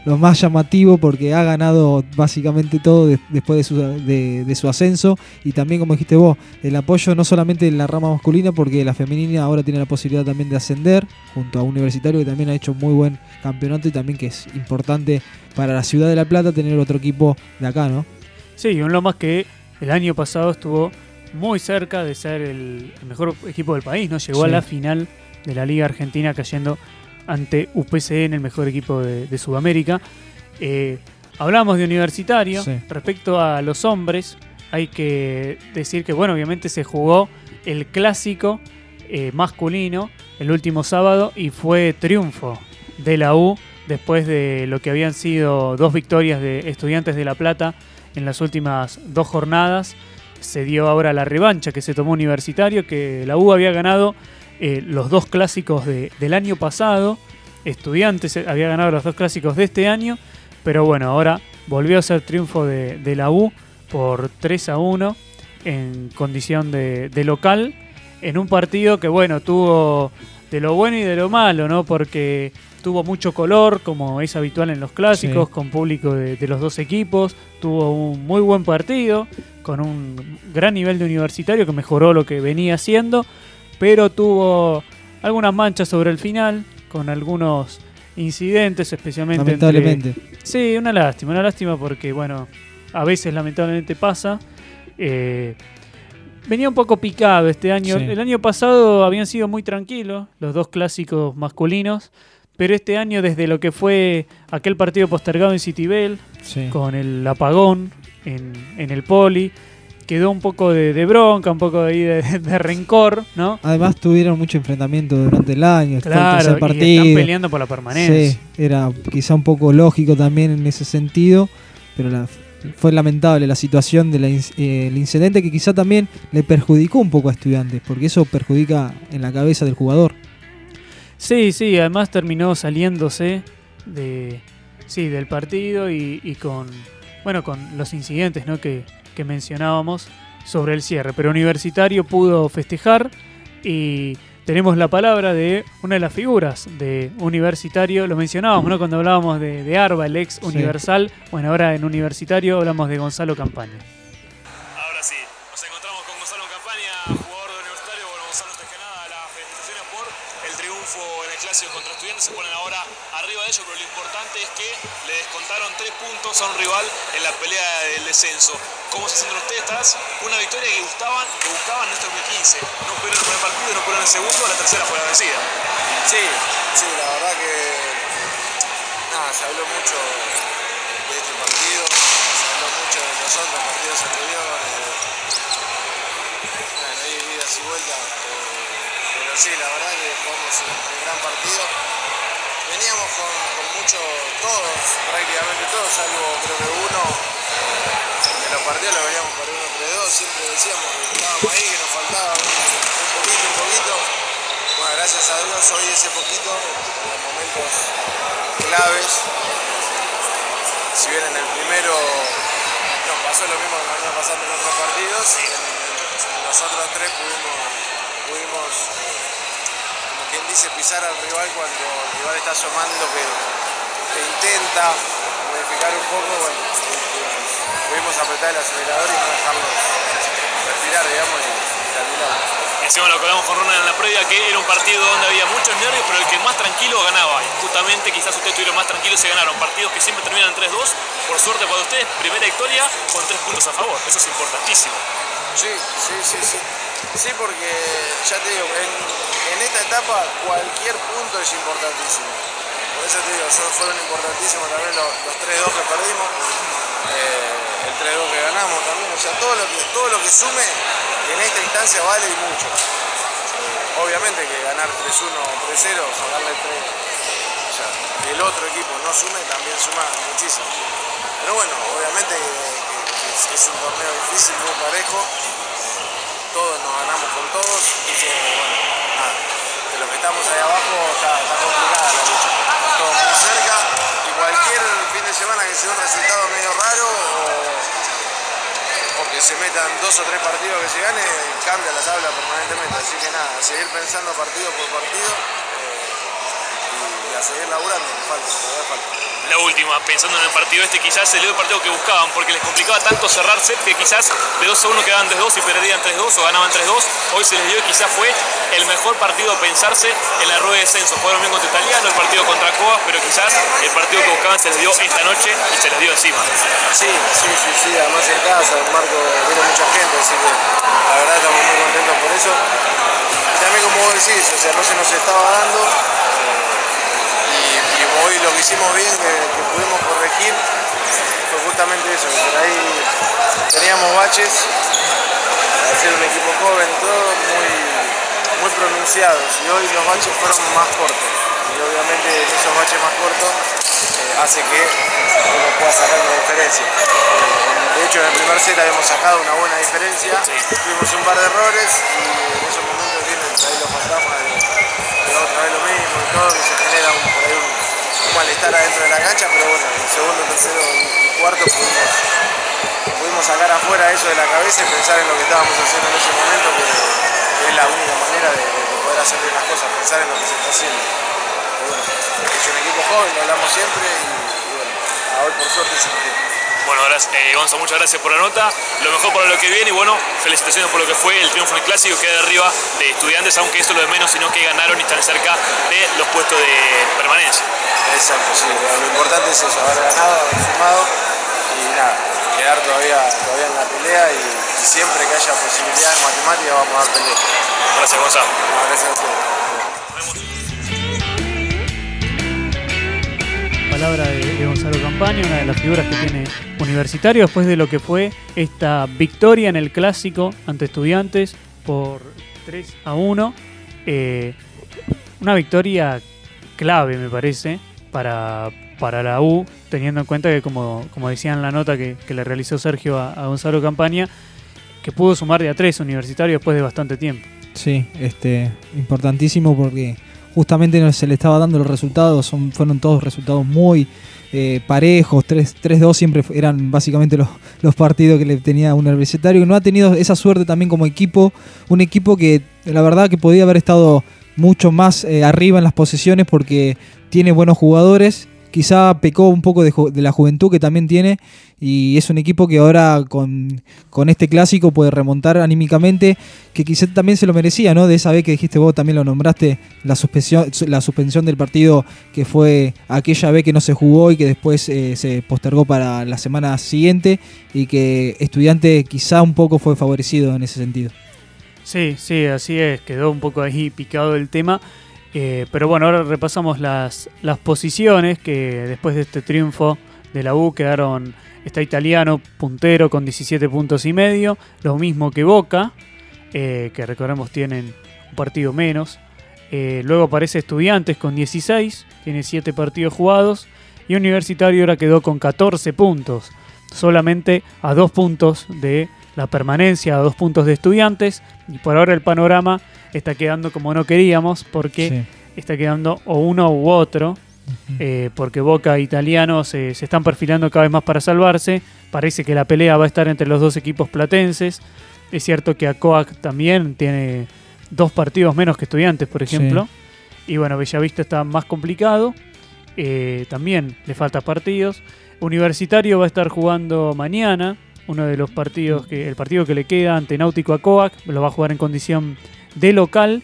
lo más llamativo porque ha ganado básicamente todo después de su ascenso, y también, como dijiste vos, el apoyo no solamente en la rama masculina, porque la femenina ahora tiene la posibilidad también de ascender junto a Universitario, que también ha hecho muy buen campeonato, y también que es importante para la ciudad de La Plata tener otro equipo de acá, ¿no? Sí, un Lomas que el año pasado estuvo muy cerca de ser el mejor equipo del país, ¿no? Llegó a la final de la Liga Argentina cayendo ante UPCN, el mejor equipo de Sudamérica. Hablamos de Universitario. Respecto a los hombres, hay que decir que, bueno, obviamente se jugó el clásico masculino el último sábado y fue triunfo de la U después de lo que habían sido 2 victorias de Estudiantes de La Plata en las últimas 2 jornadas. Se dio ahora la revancha que se tomó Universitario, que la U había ganado los 2 clásicos del año pasado. Estudiantes había ganado los 2 clásicos de este año, pero bueno, ahora volvió a ser triunfo de la U por 3-1 en condición de local, en un partido que, bueno, tuvo de lo bueno y de lo malo, ¿no? Porque tuvo mucho color, como es habitual en los clásicos, con público de los 2 equipos. Tuvo un muy buen partido, con un gran nivel de Universitario que mejoró lo que venía haciendo, pero tuvo algunas manchas sobre el final, con algunos incidentes, especialmente lamentablemente. Sí, una lástima porque, bueno, a veces lamentablemente pasa. Venía un poco picado este año. El año pasado habían sido muy tranquilos los 2 clásicos masculinos, pero este año, desde lo que fue aquel partido postergado en Citibel, con el apagón en el Poli, quedó un poco de bronca, un poco ahí de rencor, ¿no? Además tuvieron mucho enfrentamiento durante el año, claro, el tercer partido. Y están peleando por la permanencia. Sí, era quizá un poco lógico también en ese sentido, pero fue lamentable la situación del incidente, que quizá también le perjudicó un poco a Estudiantes, porque eso perjudica en la cabeza del jugador. Sí, además terminó saliéndose del partido y con los incidentes, ¿no? que mencionábamos sobre el cierre, pero Universitario pudo festejar y tenemos la palabra de una de las figuras de Universitario. Lo mencionábamos, ¿no? Cuando hablábamos de Arba, el ex Universal. Bueno, ahora en Universitario hablamos de Gonzalo Campaña. Ahora sí, nos encontramos con Gonzalo Campaña, jugador de Universitario. Bueno, Gonzalo, antes que nada, las felicitaciones por el triunfo en el clásico contra Estudiantes. Se ponen ahora arriba de ellos, pero lo importante es que le descontaron 3 puntos a un rival en la pelea del descenso. ¿Cómo se sienten ustedes? Una victoria que buscaban en este 2015. No pudieron el primer partido, no pudieron el segundo, la tercera fue la vencida. Sí, la verdad que se habló mucho de este partido, se habló mucho de los otros partidos anteriores. Hay idas y vueltas, pero sí, la verdad que jugamos un gran partido. Veníamos con prácticamente todos, salvo creo que uno. Los partidos los veníamos perdiendo entre 2, siempre decíamos que estábamos ahí, que nos faltaba un poquito. Bueno, gracias a Dios hoy ese poquito, en los momentos claves, si bien en el primero nos pasó lo mismo que nos venía pasando en otros partidos, en los otros 3 pudimos como quien dice, pisar al rival cuando el rival está asomando, que intenta modificar un poco. Bueno, pudimos apretar el acelerador y no dejarlos respirar, digamos, y terminar. Encima lo que hablamos con Ronald en la previa, que era un partido donde había muchos nervios, pero el que más tranquilo ganaba. Y justamente quizás ustedes estuvieron más tranquilos y ganaron. Partidos que siempre terminan 3-2. Por suerte para ustedes, primera victoria con 3 puntos a favor. Eso es importantísimo. Sí, porque ya te digo, en esta etapa cualquier punto es importantísimo. Por eso te digo, fueron importantísimos también los 3-2 que perdimos. El 3-2 que ganamos también, o sea, todo lo que sume en esta instancia vale y mucho. Obviamente que ganar 3-1 o 3-0, sacarle 3, o sea, que el otro equipo no sume, también suma muchísimo. Pero bueno, obviamente que es un torneo difícil, muy parejo, todos nos ganamos con todos, entonces bueno, nada, de los que estamos ahí abajo está complicada la lucha, estamos todos muy cerca y cualquier fin de semana que sea un resultado medio raro o que se metan 2 o 3 partidos que se gane, cambia la tabla permanentemente, así que nada, seguir pensando partido por partido y a seguir laburando, todavía falta. La última, pensando en el partido quizás se le dio el partido que buscaban, porque les complicaba tanto cerrar set que quizás de 2-1 quedaban 3-2 y perdían 3-2 o ganaban 3-2. Hoy se les dio y quizás fue el mejor partido a pensarse en la rueda de descenso. Jugaron bien contra Italiano, el partido contra Coas, pero quizás el partido que buscaban se les dio esta noche y se les dio encima. Sí, además en casa, en Marco viene mucha gente, así que la verdad estamos muy contentos por eso. Y también como vos decís, o sea, no se nos estaba dando. Y hoy lo que hicimos bien, que pudimos corregir, fue justamente eso, que por ahí teníamos baches, al ser un equipo joven y todo, muy pronunciados, y hoy los baches fueron más cortos, y obviamente esos baches más cortos hace que uno pueda sacar una diferencia. De hecho en el primer set habíamos sacado una buena diferencia, tuvimos un par de errores, y en esos momentos vienen ahí los fantasmas de otra vez lo mismo y todo, que se genera por ahí un malestar adentro de la cancha, pero bueno, en el segundo, tercero y cuarto pudimos sacar afuera eso de la cabeza y pensar en lo que estábamos haciendo en ese momento, que es la única manera de poder hacer bien las cosas, pensar en lo que se está haciendo. Pero bueno, es un equipo joven, lo hablamos siempre y bueno, hoy por suerte se nos dio. Bueno, Gonzo, muchas gracias por la nota, lo mejor para lo que viene y bueno, felicitaciones por lo que fue el triunfo en el Clásico, queda arriba de Estudiantes, aunque eso es lo de menos, sino que ganaron y están cerca de los puestos de permanencia. Exacto, sí, lo importante es eso, haber ganado, haber sumado y nada, quedar todavía en la pelea y siempre que haya posibilidades matemáticas vamos a dar pelea. Gracias, Gonzalo. Gracias a ustedes. Palabra de Gonzalo Campaña, una de las figuras que tiene Universitario después de lo que fue esta victoria en el Clásico ante Estudiantes por 3-1. Una victoria clave, me parece, para la U, teniendo en cuenta que, como decía en la nota que le realizó Sergio a Gonzalo Campaña, que pudo sumar de a 3 Universitario después de bastante tiempo. Sí, importantísimo porque justamente no se le estaba dando los resultados, fueron todos resultados muy parejos, 3-2 siempre eran básicamente los partidos que le tenía Universitario, que no ha tenido esa suerte también como equipo, un equipo que la verdad que podía haber estado mucho más arriba en las posiciones porque tiene buenos jugadores, quizá pecó un poco de la juventud que también tiene y es un equipo que ahora con este Clásico puede remontar anímicamente, que quizá también se lo merecía, ¿no? De esa vez que dijiste vos, también lo nombraste, la suspensión del partido que fue aquella vez que no se jugó y que después se postergó para la semana siguiente y que Estudiante quizá un poco fue favorecido en ese sentido. Sí, así es, quedó un poco ahí picado el tema. Pero bueno, ahora repasamos las posiciones que después de este triunfo de la U está Italiano puntero con 17 puntos y medio, lo mismo que Boca, que recordemos tienen un partido menos. Luego aparece Estudiantes con 16, tiene 7 partidos jugados, y Universitario ahora quedó con 14 puntos, solamente a 2 puntos de la permanencia, a 2 puntos de Estudiantes, y por ahora el panorama está quedando como no queríamos, porque está quedando o uno u otro, porque Boca e Italiano se están perfilando cada vez más para salvarse. Parece que la pelea va a estar entre los dos equipos platenses. Es cierto que Acoac también tiene 2 partidos menos que Estudiantes, por ejemplo. Sí. Y bueno, Bellavista está más complicado. También le falta partidos. Universitario va a estar jugando mañana uno de los partidos, el partido que le queda ante Náutico Acoac. Lo va a jugar en condición de local.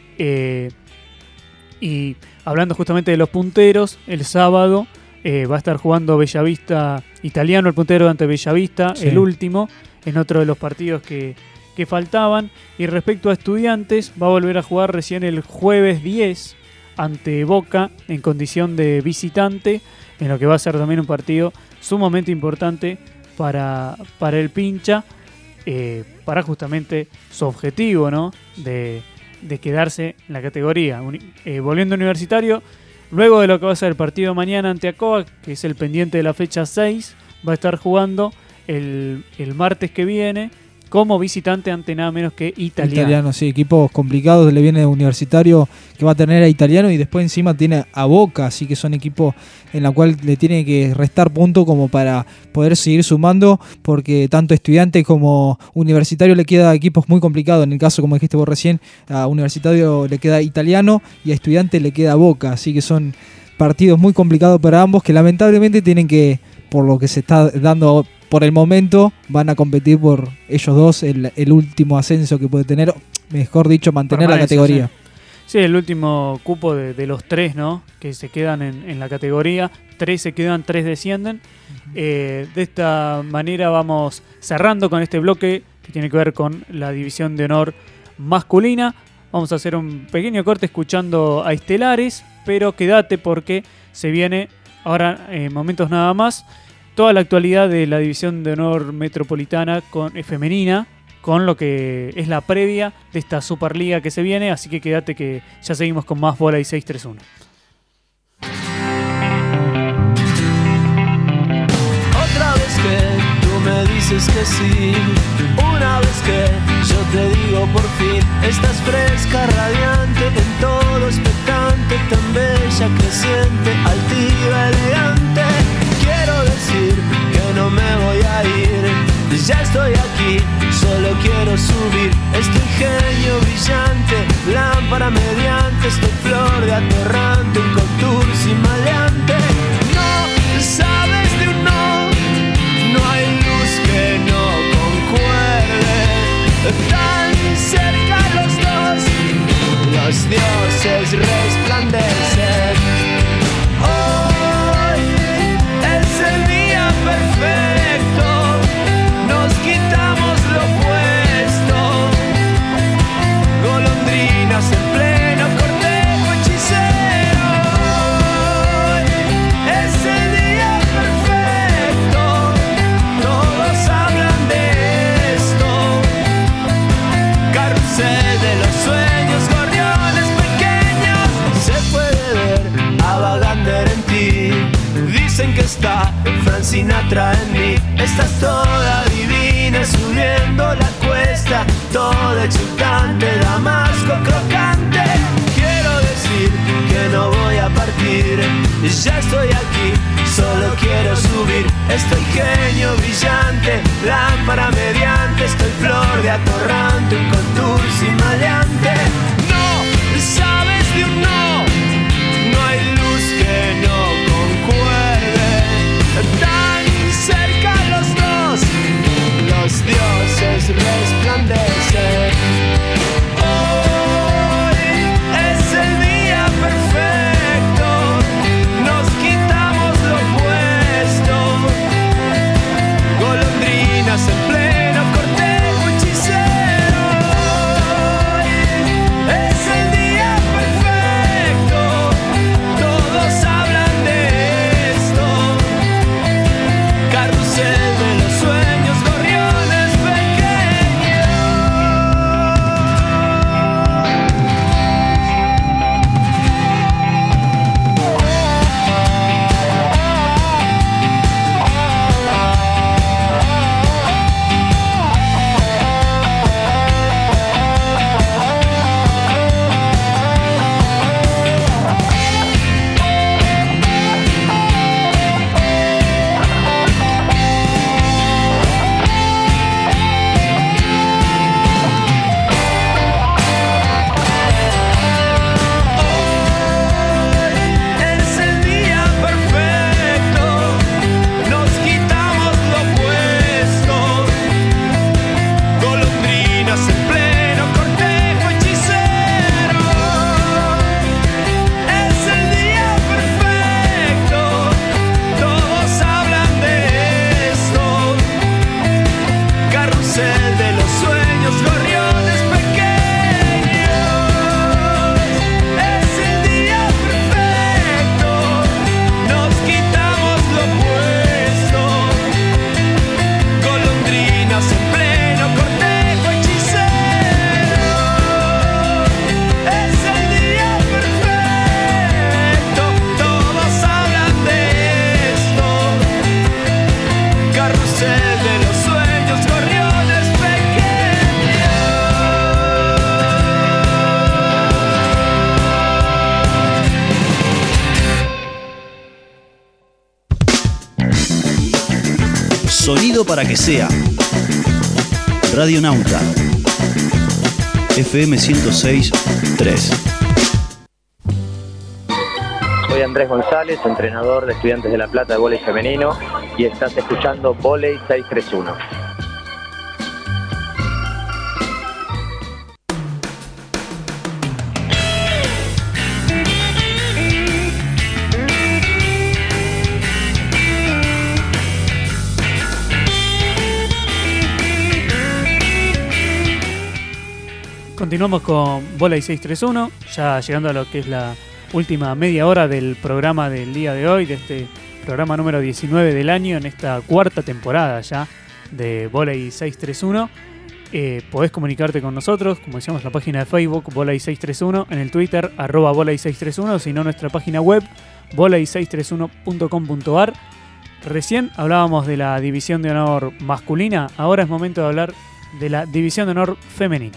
Y hablando justamente de los punteros, el sábado va a estar jugando Bellavista Italiano, el puntero ante Bellavista, el último, en otro de los partidos que faltaban. Y respecto a Estudiantes, va a volver a jugar recién el jueves 10 ante Boca en condición de visitante, en lo que va a ser también un partido sumamente importante para el Pincha, para justamente su objetivo, ¿no? de quedarse en la categoría. Volviendo a Universitario, luego de lo que va a ser el partido mañana ante Acoac, que es el pendiente de la fecha 6, va a estar jugando el martes que viene como visitante ante nada menos que Italiano. Sí, equipos complicados, le viene Universitario que va a tener a Italiano y después encima tiene a Boca, así que son equipos en la cual le tiene que restar puntos como para poder seguir sumando, porque tanto Estudiante como Universitario le queda equipos muy complicados. En el caso, como dijiste vos recién, a Universitario le queda Italiano y a Estudiante le queda Boca, así que son partidos muy complicados para ambos que lamentablemente tienen que, por lo que se está dando por el momento, van a competir por ellos dos el último ascenso que puede tener, mejor dicho, mantener la categoría. Sí, el último cupo de los 3, ¿no? Que se quedan en la categoría. 3 se quedan, 3 descienden. De esta manera vamos cerrando con este bloque que tiene que ver con la división de honor masculina. Vamos a hacer un pequeño corte escuchando a Estelares, pero quédate porque se viene ahora, en momentos nada más, toda la actualidad de la división de honor metropolitana femenina, con lo que es la previa de esta Superliga que se viene, así que quédate que ya seguimos con más Bola y 631. Otra vez que tú me dices que sí, una vez que yo te digo por fin, estás fresca, radiante, en todo expectante, tan bella, creciente, altiva, elegante. Quiero decir que no me voy a ir, ya estoy aquí, solo quiero subir. Este ingenio brillante, lámpara mediante, esta flor de atorrante, un contour sin maleante. No sabes de un no, no hay luz que no concuerde. Tan cerca los dos, los dioses resplandecen. Hoy es el día perfecto, nos quitamos lo puesto, golondrinas en pleno cortejo hechicero. Hoy es el día perfecto, todos hablan de esto. Carrusel de los sueños, gorriones pequeños, se puede ver a Wagner en ti. Dicen que está Frank Sinatra en mí. Estás toda divina subiendo la cuesta, toda exultante, damasco crocante. Quiero decir que no voy a partir, ya estoy aquí, solo quiero subir. Estoy genio brillante, lámpara mediante, estoy flor de atorrante, un contour sin maleante. No sabes de un no, no hay luz que no concuerde. Tan cerca los dos, los dioses resplandecen. Hoy es el día perfecto, nos quitamos lo puesto, golondrinas en pleno cortejo hechicero. Hoy es el día perfecto, todos hablan de esto. Carrusel de los sueños, gorriones pequeños. Es el día perfecto, nos quitamos lo puesto, golondrinas en pleno cortejo hechicero. Es el día perfecto, todos hablan de esto. Carrusel de los sueños, gorriones pequeños. Es el día perfecto, nos quitamos lo puesto, golondrinas en pleno cortejo hechicero. Es el día perfecto, todos hablan de esto. Carrusel de los sueños, gorriones pequeños. Sonido para que sea. Radio Nauta. FM 106.3. Soy Andrés González, entrenador de Estudiantes de La Plata de vóley femenino, y estás escuchando Vóley 631. Continuamos con Vóley 631, ya llegando a lo que es la última media hora del programa del día de hoy, de este programa número 19 del año, en esta cuarta temporada ya de Vóley 631. Podés comunicarte con nosotros, como decíamos, en la página de Facebook, Vóley 631, en el Twitter, @Vóley 631, sino nuestra página web, voley631.com.ar. Recién hablábamos de la división de honor masculina, ahora es momento de hablar de la división de honor femenina.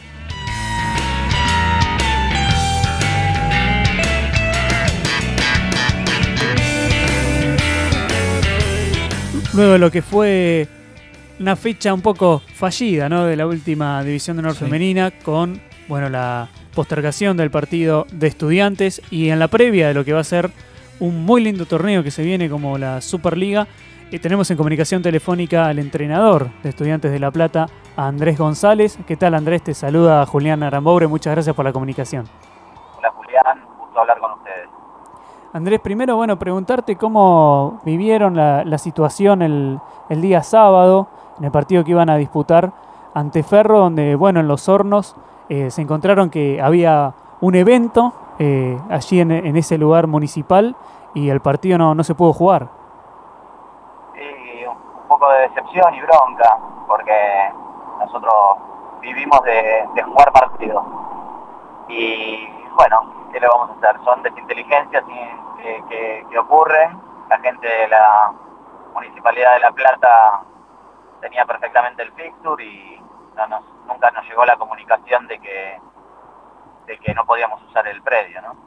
Luego de lo que fue una fecha un poco fallida, ¿no?, de la última división de honor femenina, con la postergación del partido de Estudiantes, y en la previa de lo que va a ser un muy lindo torneo que se viene como la Superliga, tenemos en comunicación telefónica al entrenador de Estudiantes de La Plata, a Andrés González. ¿Qué tal, Andrés? Te saluda Julián Aramboure, muchas gracias por la comunicación. Hola, Julián, gusto hablar con ustedes. Andrés, primero, preguntarte cómo vivieron la situación el día sábado, en el partido que iban a disputar ante Ferro, donde, en Los Hornos se encontraron que había un evento allí en ese lugar municipal y el partido no se pudo jugar. Sí, un poco de decepción y bronca, porque nosotros vivimos de jugar partidos. Y ¿qué le vamos a hacer? Son desinteligencias que ocurren. La gente de la Municipalidad de La Plata tenía perfectamente el fixture y nunca nos llegó la comunicación de que no podíamos usar el predio, ¿no?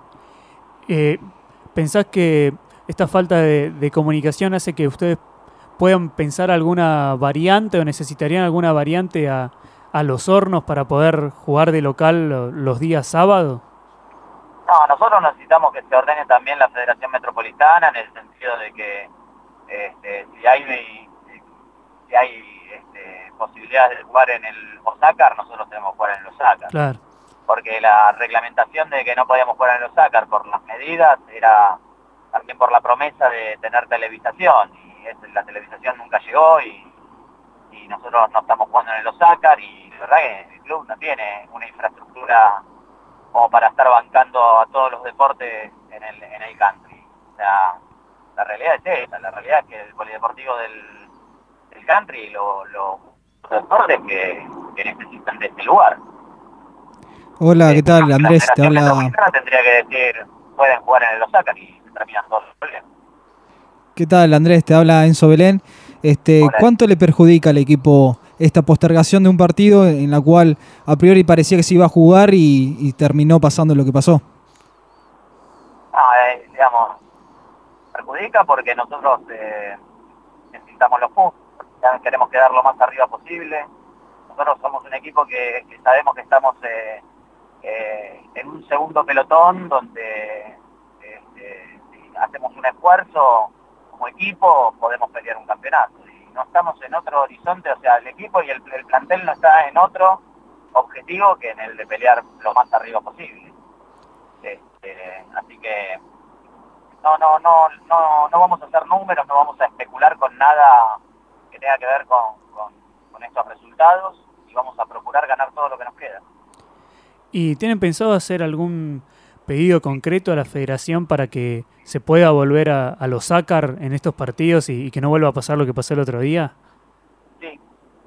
¿Pensás que esta falta de comunicación hace que ustedes puedan pensar alguna variante o necesitarían alguna variante a Los Hornos para poder jugar de local los días sábados? No, nosotros necesitamos que se ordene también la Federación Metropolitana, en el sentido de que si hay posibilidades de jugar en el Osácar, nosotros tenemos que jugar en el Osácar. Claro. Porque la reglamentación de que no podíamos jugar en el Osácar por las medidas era también por la promesa de tener televisación, y la televisación nunca llegó, y nosotros no estamos jugando en el Osácar, y la verdad que el club no tiene una infraestructura como para estar bancando a todos los deportes en el country. O sea, la realidad es esa, la realidad es que el polideportivo del country, los deportes que necesitan de este lugar. Hola, ¿qué tal? Andrés, te habla... Tendría que decir, pueden jugar en el Osácar y se terminan todos los problemas. ¿Qué tal, Andrés? Te habla Enzo Belén. ¿Cuánto le perjudica al equipo esta postergación de un partido en la cual a priori parecía que se iba a jugar y terminó pasando lo que pasó? Perjudica porque nosotros necesitamos los puntos, queremos quedar lo más arriba posible. Nosotros somos un equipo que sabemos que estamos en un segundo pelotón donde si hacemos un esfuerzo como equipo podemos pelear un campeonato. No estamos en otro horizonte, o sea, el equipo y el plantel no está en otro objetivo que en el de pelear lo más arriba posible. Así que no vamos a hacer números, no vamos a especular con nada que tenga que ver con estos resultados, y vamos a procurar ganar todo lo que nos queda. ¿Y tienen pensado hacer algún pedido concreto a la federación para que se pueda volver a los Osácar en estos partidos y que no vuelva a pasar lo que pasó el otro día? Sí,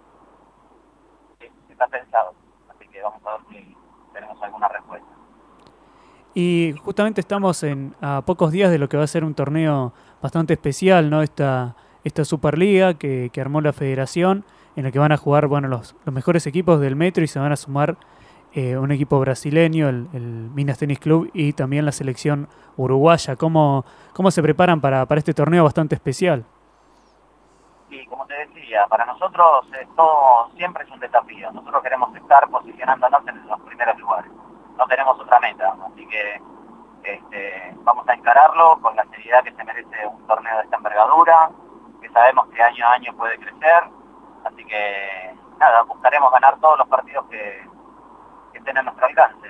está pensado, así que vamos a ver si tenemos alguna respuesta. Y justamente estamos a pocos días de lo que va a ser un torneo bastante especial, ¿no? Esta Superliga que armó la federación, en la que van a jugar los mejores equipos del Metro, y se van a sumar un equipo brasileño, el Minas Tennis Club, y también la selección uruguaya. ¿Cómo se preparan para este torneo bastante especial? Sí, como te decía, para nosotros esto siempre es un desafío. Nosotros queremos estar posicionándonos en los primeros lugares. No tenemos otra meta, así que Vamos a encararlo con la seriedad que se merece un torneo de esta envergadura, que sabemos que año a año puede crecer, así que nada, buscaremos ganar todos los partidos que estén a nuestro alcance.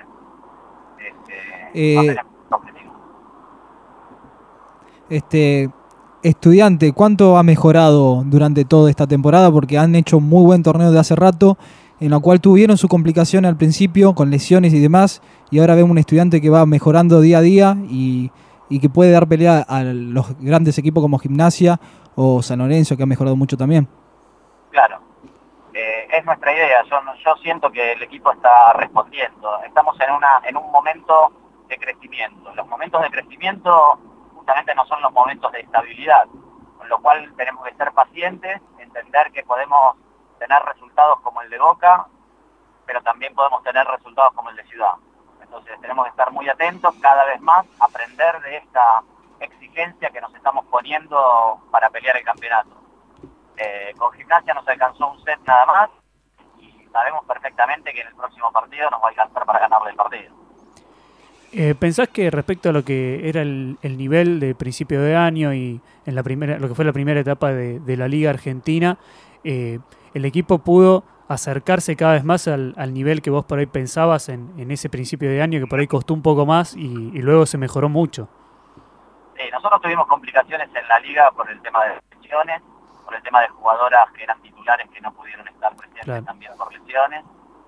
Estudiante, ¿cuánto ha mejorado durante toda esta temporada? Porque han hecho muy buen torneo de hace rato, en la cual tuvieron su complicación al principio con lesiones y demás, y ahora vemos un Estudiante que va mejorando día a día y que puede dar pelea a los grandes equipos como Gimnasia o San Lorenzo, que ha mejorado mucho también. Claro, es nuestra idea. Yo siento que el equipo está respondiendo. Estamos en un momento de crecimiento. Los momentos de crecimiento justamente no son los momentos de estabilidad, con lo cual tenemos que ser pacientes, entender que podemos tener resultados como el de Boca, pero también podemos tener resultados como el de Ciudad. Entonces tenemos que estar muy atentos, cada vez más, aprender de esta exigencia que nos estamos poniendo para pelear el campeonato. Con Gimnasia nos alcanzó un set nada más, y sabemos perfectamente que en el próximo partido nos va a alcanzar para ganarle el partido. ¿Pensás que respecto a lo que era el nivel de principio de año y en lo que fue la primera etapa de la Liga Argentina, el equipo pudo acercarse cada vez más al nivel que vos por ahí pensabas en ese principio de año, que por ahí costó un poco más y luego se mejoró mucho? Sí, nosotros tuvimos complicaciones en la Liga por el tema de lesiones, por el tema de jugadoras que eran titulares que no pudieron estar presentes, claro, también por lesiones.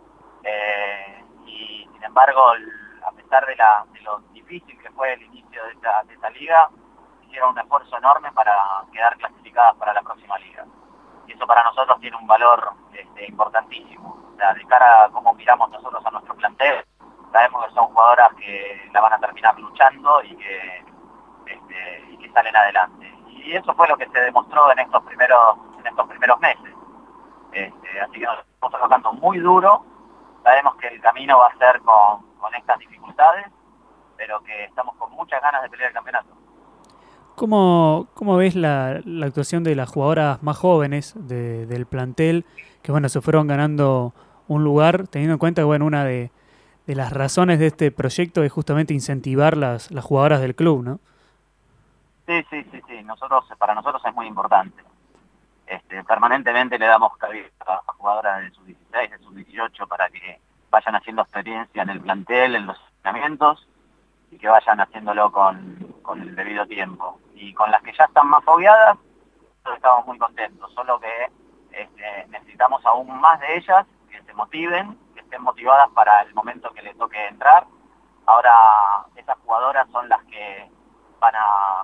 Y sin embargo, a pesar de lo difícil que fue el inicio de esta liga, hicieron un esfuerzo enorme para quedar clasificadas para la próxima liga. Y eso para nosotros tiene un valor importantísimo. O sea, de cara a cómo miramos nosotros a nuestro plantel, sabemos que son jugadoras que la van a terminar luchando y que salen adelante. Y eso fue lo que se demostró en estos primeros meses. Así que nos estamos trabajando muy duro. Sabemos que el camino va a ser con estas dificultades, pero que estamos con muchas ganas de pelear el campeonato. ¿Cómo ves la actuación de las jugadoras más jóvenes del plantel, que bueno, se fueron ganando un lugar, teniendo en cuenta que bueno, una de las razones de este proyecto es justamente incentivar las jugadoras del club, ¿no? Sí. Para nosotros es muy importante. Permanentemente le damos cabida a jugadoras de sub-16, de sub-18 para que vayan haciendo experiencia en el plantel, en los entrenamientos, y que vayan haciéndolo con el debido tiempo. Y con las que ya están más fogueadas, estamos muy contentos, solo que necesitamos aún más de ellas, que se motiven, que estén motivadas para el momento que les toque entrar. Ahora esas jugadoras son las que van a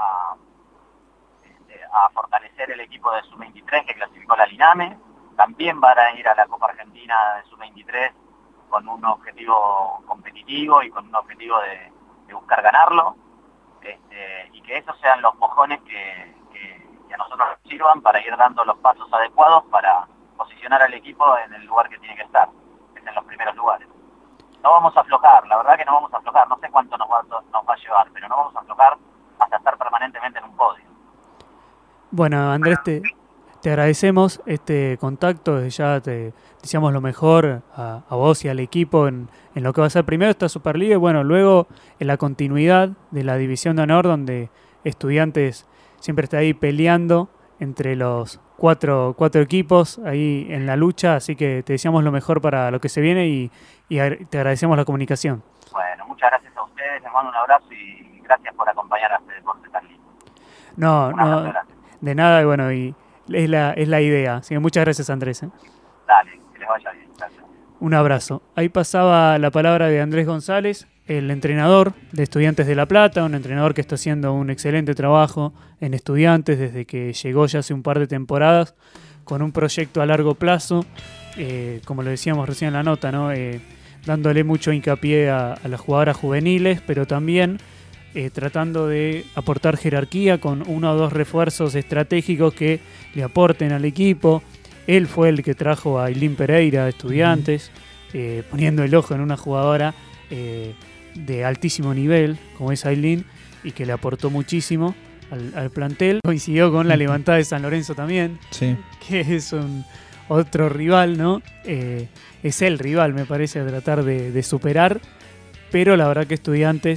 fortalecer el equipo de Sub-23 que clasificó la Liname. También van a ir a la Copa Argentina de Sub-23 con un objetivo competitivo y con un objetivo de buscar ganarlo, y que esos sean los mojones que a nosotros nos sirvan para ir dando los pasos adecuados para posicionar al equipo en el lugar que tiene que estar, que es en los primeros lugares. No vamos a aflojar, la verdad que no vamos a aflojar, no sé cuánto nos va a llevar, pero no vamos a aflojar hasta estar permanentemente en un podio. Bueno, Andrés, te agradecemos este contacto, desde ya te deseamos lo mejor a vos y al equipo en lo que va a ser primero esta Superliga y bueno, luego en la continuidad de la División de Honor, donde Estudiantes siempre está ahí peleando entre los cuatro equipos ahí en la lucha, así que te deseamos lo mejor para lo que se viene y te agradecemos la comunicación. Bueno, muchas gracias a ustedes, les mando un abrazo y gracias por acompañar a este deporte tan lindo. No, de nada, y bueno, y es la idea. Así que muchas gracias, Andrés. Dale, que les vaya bien. Gracias. Un abrazo. Ahí pasaba la palabra de Andrés González, el entrenador de Estudiantes de La Plata, un entrenador que está haciendo un excelente trabajo en Estudiantes desde que llegó ya hace un par de temporadas, con un proyecto a largo plazo, como lo decíamos recién en la nota, ¿no? Dándole mucho hincapié a las jugadoras juveniles, pero también tratando de aportar jerarquía con 1 o 2 refuerzos estratégicos que le aporten al equipo. Él fue el que trajo a Ailín Pereira de Estudiantes, poniendo el ojo en una jugadora de altísimo nivel, como es Ailín, y que le aportó muchísimo al plantel. Coincidió con la levantada de San Lorenzo también, sí, que es otro rival, ¿no? Es el rival, me parece, a tratar de superar, pero la verdad que Estudiantes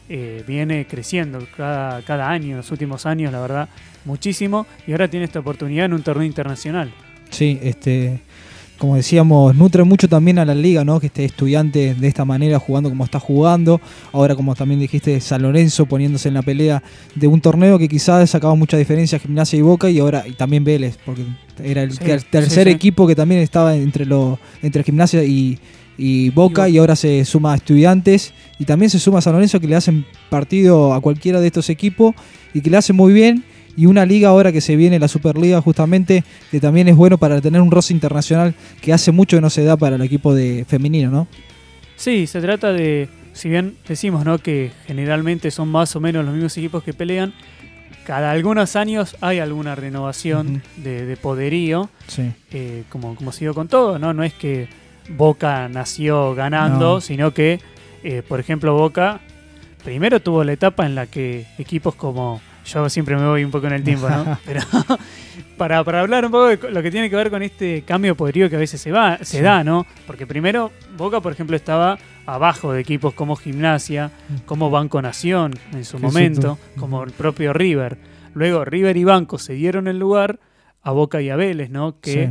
viene creciendo cada año, en los últimos años, la verdad, muchísimo, y ahora tiene esta oportunidad en un torneo internacional. Sí, como decíamos, nutre mucho también a la liga, ¿no? Que esté Estudiante de esta manera jugando como está jugando. Ahora, como también dijiste, San Lorenzo poniéndose en la pelea de un torneo que quizás sacaba mucha diferencia Gimnasia y Boca, y también Vélez, porque era el tercer equipo que también estaba entre Gimnasia y Boca, y ahora se suma a Estudiantes y también se suma a San Lorenzo, que le hacen partido a cualquiera de estos equipos y que le hacen muy bien. Y una liga ahora que se viene, la Superliga justamente, que también es bueno para tener un roce internacional que hace mucho que no se da para el equipo de femenino, ¿no? Sí, se trata de, si bien decimos, ¿no?, que generalmente son más o menos los mismos equipos que pelean, cada algunos años hay alguna renovación de poderío, sí. Como se dio con todo, ¿no? No es que Boca nació ganando, sino que, por ejemplo, Boca primero tuvo la etapa en la que equipos como... Yo siempre me voy un poco en el tiempo, ¿no? Pero para hablar un poco de lo que tiene que ver con este cambio de poderío que a veces se da, ¿no? Porque primero Boca, por ejemplo, estaba abajo de equipos como Gimnasia, como Banco Nación en su momento, como el propio River. Luego River y Banco se dieron el lugar a Boca y a Vélez, ¿no? Que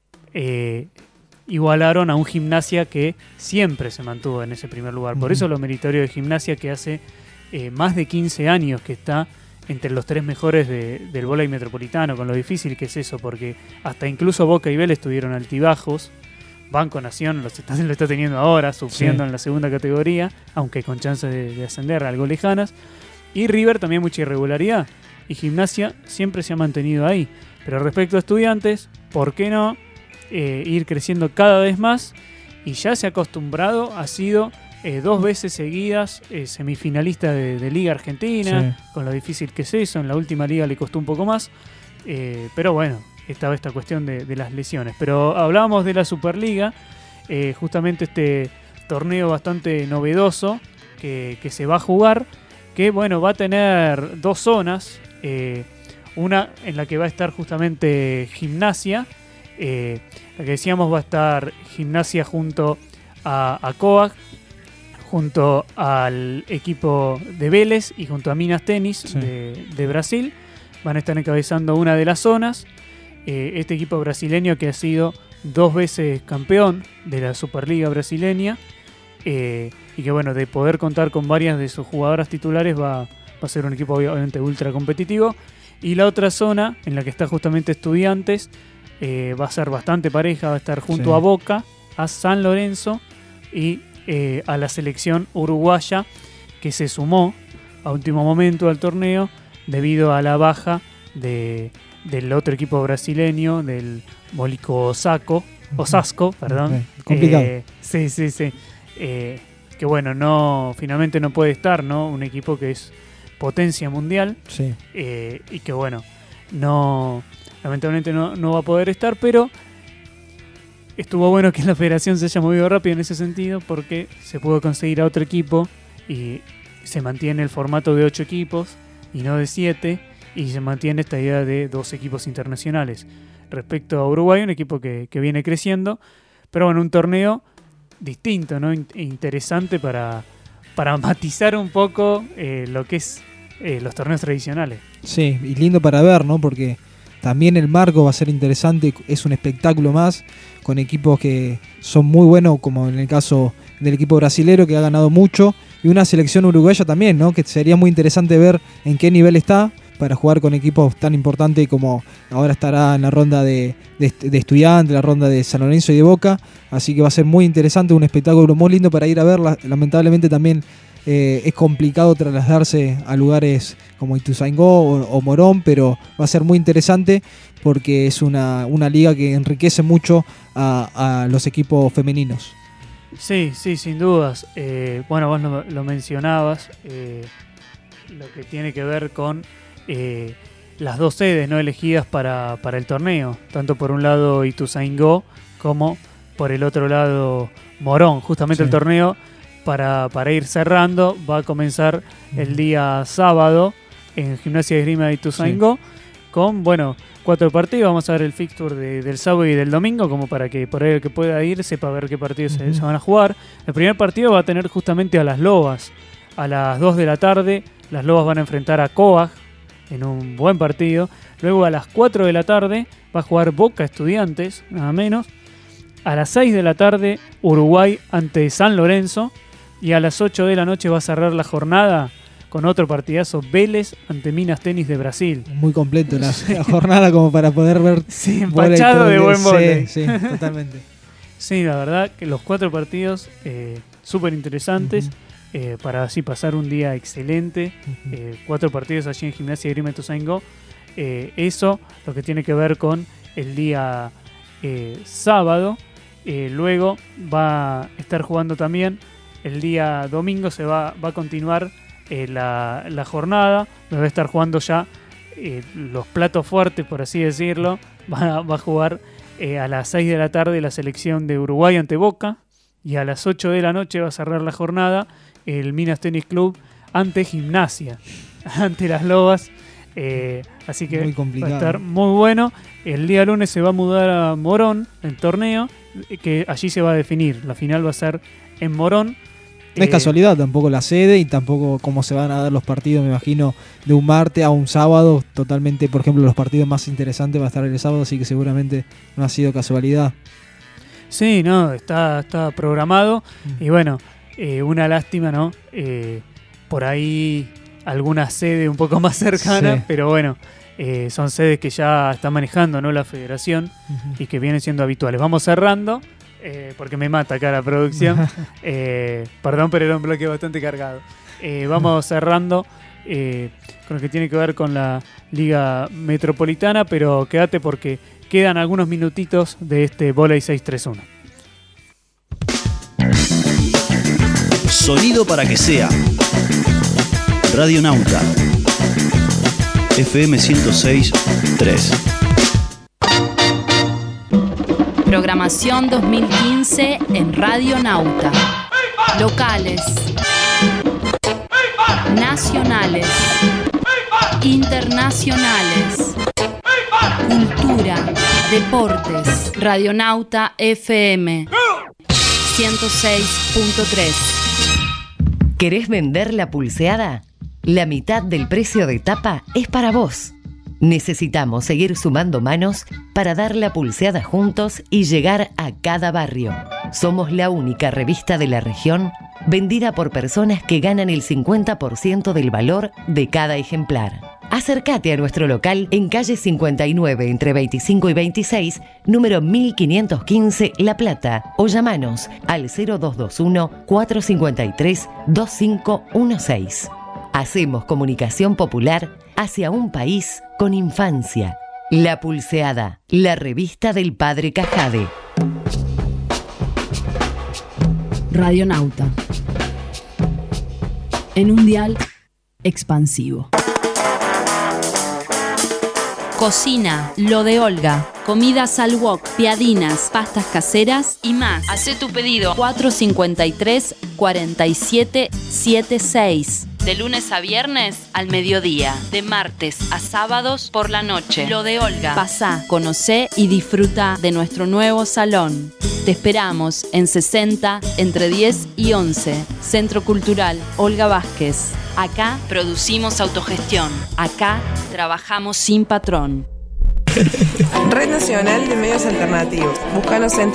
igualaron a un Gimnasia que siempre se mantuvo en ese primer lugar. Por eso lo meritorio de Gimnasia, que hace más de 15 años que está entre los 3 mejores del vóley metropolitano, con lo difícil que es eso, porque hasta incluso Boca y Vélez tuvieron altibajos. Banco Nación lo está teniendo ahora, sufriendo en la segunda categoría, aunque con chances de ascender algo lejanas. Y River también mucha irregularidad. Y Gimnasia siempre se ha mantenido ahí. Pero respecto a Estudiantes, ¿por qué no ir creciendo cada vez más? Y ya se ha acostumbrado, ha sido 2 veces seguidas semifinalista de Liga Argentina, con lo difícil que es eso. En la última liga le costó un poco más, pero bueno, estaba esta cuestión de las lesiones. Pero hablábamos de la Superliga, justamente este torneo bastante novedoso que se va a jugar, que bueno, va a tener 2 zonas, una en la que va a estar justamente Gimnasia, la que decíamos va a estar Gimnasia junto a COAG, junto al equipo de Vélez y junto a Minas Tenis de Brasil. Van a estar encabezando una de las zonas. Este equipo brasileño, que ha sido 2 veces campeón de la Superliga brasileña, y que bueno, de poder contar con varias de sus jugadoras titulares, va a ser un equipo obviamente ultra competitivo. Y la otra zona, en la que está justamente Estudiantes, va a ser bastante pareja, va a estar junto a Boca, a San Lorenzo y a la selección uruguaya, que se sumó a último momento al torneo debido a la baja del otro equipo brasileño, del Mólico Osasco, perdón. Complicado. Sí. Que bueno, finalmente no puede estar, ¿no? Un equipo que es potencia mundial, y que bueno, lamentablemente no va a poder estar, pero estuvo bueno que la federación se haya movido rápido en ese sentido, porque se pudo conseguir a otro equipo y se mantiene el formato de 8 equipos y no de 7, y se mantiene esta idea de 2 equipos internacionales. Respecto a Uruguay, un equipo que viene creciendo, pero bueno, un torneo distinto, ¿no? Interesante para matizar un poco lo que es los torneos tradicionales. Sí, y lindo para ver, ¿no? Porque también el marco va a ser interesante, es un espectáculo más, con equipos que son muy buenos, como en el caso del equipo brasilero, que ha ganado mucho, y una selección uruguaya también, ¿no? Que sería muy interesante ver en qué nivel está para jugar con equipos tan importantes como ahora estará en la ronda de Estudiantes, la ronda de San Lorenzo y de Boca. Así que va a ser muy interesante, un espectáculo muy lindo para ir a ver. Lamentablemente también es complicado trasladarse a lugares como Ituzaingó o Morón, pero va a ser muy interesante porque es una liga que enriquece mucho a los equipos femeninos. Sí, sin dudas. Bueno, vos lo mencionabas, lo que tiene que ver con las 2 sedes no elegidas para el torneo, tanto por un lado Ituzaingó como por el otro lado Morón. Justamente el torneo, para ir cerrando, va a comenzar el día sábado en Gimnasia de Esgrima de Ituzaingó, con 4 partidos. Vamos a ver el fixture del sábado y del domingo, como para que por ahí el que pueda ir sepa ver qué partidos se van a jugar. El primer partido va a tener justamente a las Lobas, A las 2 de la tarde, las Lobas van a enfrentar a Coag en un buen partido. Luego a las 4 de la tarde va a jugar Boca Estudiantes, nada menos. A las 6 de la tarde, Uruguay ante San Lorenzo. Y a las 8 de la noche va a cerrar la jornada con otro partidazo, Vélez ante Minas Tenis de Brasil. Muy completo la jornada como para poder ver. Sí, empachado de buen vóley. Sí, totalmente. Sí, la verdad que los 4 partidos súper interesantes. Para así pasar un día excelente. 4 partidos allí en Gimnasia y Esgrima Ituzaingó. Eso, lo que tiene que ver con el día sábado. Luego va a estar jugando también el día domingo. Se va a continuar la jornada. Va a estar jugando ya los platos fuertes, por así decirlo. Va a jugar a las 6 de la tarde la selección de Uruguay ante Boca. Y a las 8 de la noche va a cerrar la jornada el Minas Tenis Club ante Gimnasia, ante las Lobas. Así que va a estar muy bueno. El día lunes se va a mudar a Morón, el torneo, que allí se va a definir. La final va a ser en Morón. No es casualidad tampoco la sede y tampoco cómo se van a dar los partidos, me imagino, de un martes a un sábado. Totalmente, por ejemplo, los partidos más interesantes va a estar el sábado, así que seguramente no ha sido casualidad. Sí, no, está programado. Y bueno, una lástima, ¿no? Por ahí alguna sede un poco más cercana, sí. Pero bueno, son sedes que ya está manejando, ¿no?, la federación y que vienen siendo habituales. Vamos cerrando, porque me mata acá la producción. Perdón, pero era un bloque bastante cargado. Vamos cerrando con lo que tiene que ver con la Liga Metropolitana, pero quédate porque quedan algunos minutitos de este Voley 631. Sonido para que sea. Radio Nauta. FM 106.3. Programación 2015 en Radio Nauta. Locales. Nacionales. Internacionales. Cultura. Deportes. Radionauta FM 106.3. ¿Querés vender la pulseada? La mitad del precio de tapa es para vos. Necesitamos seguir sumando manos para dar la pulseada juntos y llegar a cada barrio. Somos la única revista de la región vendida por personas que ganan el 50% del valor de cada ejemplar. Acércate a nuestro local en calle 59 entre 25 y 26, número 1515 La Plata, o llamanos al 0221-453-2516. Hacemos comunicación popular hacia un país con infancia. La Pulseada, la revista del Padre Cajade. Radionauta. En un dial expansivo. Cocina, lo de Olga. Comidas al wok, piadinas, pastas caseras y más. Hacé tu pedido 453-4776. De lunes a viernes al mediodía. De martes a sábados por la noche. Lo de Olga. Pasá, conocé y disfruta de nuestro nuevo salón. Te esperamos en 60 entre 10 y 11. Centro Cultural Olga Vázquez. Acá producimos autogestión. Acá trabajamos sin patrón. Red Nacional de Medios Alternativos. Búscanos en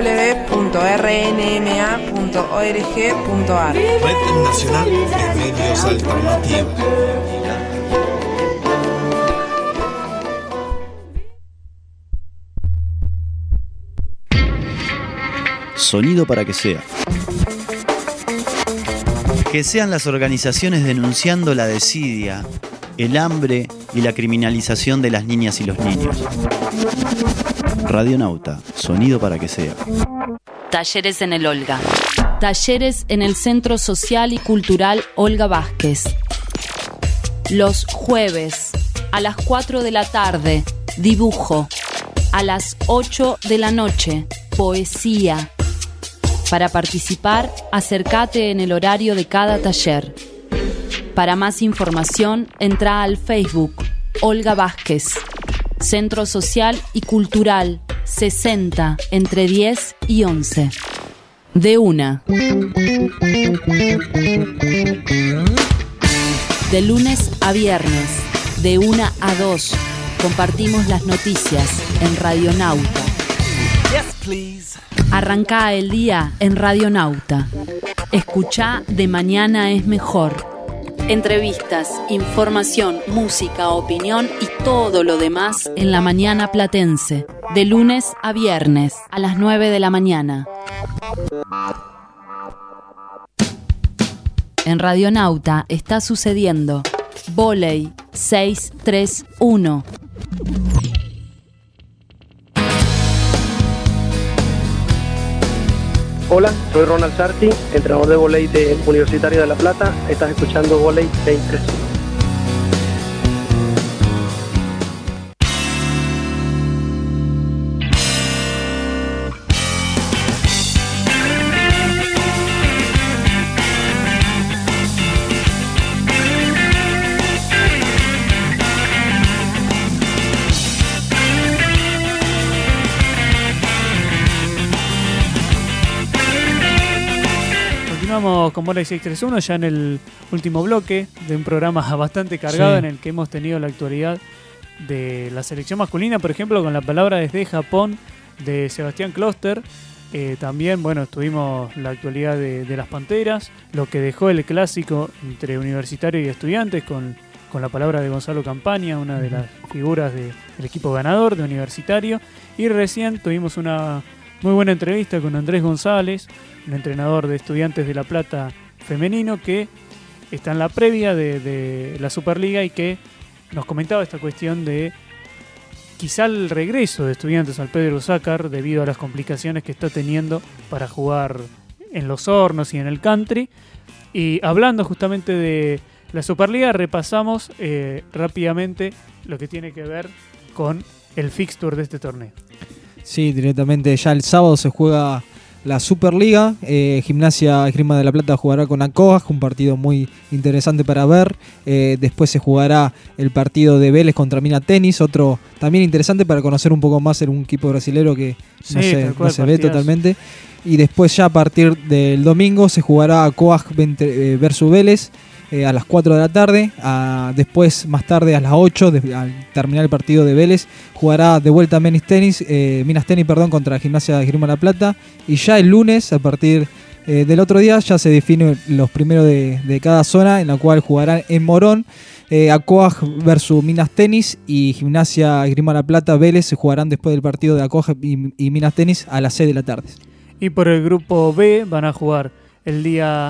www.rnma.org.ar. Red Nacional de Medios Alternativos. Sonido para que sea. Que sean las organizaciones denunciando la desidia, el hambre y la criminalización de las niñas y los niños. Radionauta, sonido para que sea. Talleres en el Olga. Talleres en el Centro Social y Cultural Olga Vázquez. Los jueves a las 4 de la tarde, dibujo. A las 8 de la noche, poesía. Para participar, acércate en el horario de cada taller. Para más información, entra al Facebook Olga Vázquez, Centro Social y Cultural 60 entre 10 y 11. De una. De lunes a viernes, de 1 a 2, compartimos las noticias en Radionauta. Arrancá el día en Radionauta. Escuchá De Mañana es Mejor. Entrevistas, información, música, opinión y todo lo demás en la mañana platense. De lunes a viernes, a las 9 de la mañana. En Radionauta está sucediendo Voley 631. Hola, soy Ronald Sarti, entrenador de vóley de Universitario de La Plata. Estás escuchando Voley 631. Continuamos con Voley 631 ya en el último bloque de un programa bastante cargado, en el que hemos tenido la actualidad de la selección masculina, por ejemplo, con la palabra desde Japón de Sebastián Kloster. También, bueno, tuvimos la actualidad de las Panteras, lo que dejó el clásico entre Universitario y Estudiantes con la palabra de Gonzalo Campaña, una de las figuras del equipo ganador de Universitario. Y recién tuvimos una muy buena entrevista con Andrés González, un entrenador de Estudiantes de La Plata femenino que está en la previa de la Superliga y que nos comentaba esta cuestión de quizá el regreso de Estudiantes al Pedro Sácar debido a las complicaciones que está teniendo para jugar en Los Hornos y en el Country. Y hablando justamente de la Superliga, repasamos rápidamente lo que tiene que ver con el fixture de este torneo. Sí, directamente ya el sábado se juega la Superliga. Gimnasia Esgrima de La Plata jugará con ACOAG, un partido muy interesante para ver. Después se jugará el partido de Vélez contra Mina Tenis, otro también interesante para conocer un poco más en un equipo brasilero que no se ve totalmente. Y después ya a partir del domingo se jugará ACOAG versus Vélez a las 4 de la tarde. Después, más tarde, a las 8, al terminar el partido de Vélez, jugará de vuelta Minas Tenis contra Gimnasia de Esgrima de La Plata. Y ya el lunes, a partir del otro día, ya se definen los primeros de cada zona, en la cual jugarán en Morón. ACOAG versus Minas Tenis y Gimnasia Esgrima de La Plata, Vélez se jugarán después del partido de ACOAG y Minas Tenis a las 6 de la tarde. Y por el grupo B van a jugar el día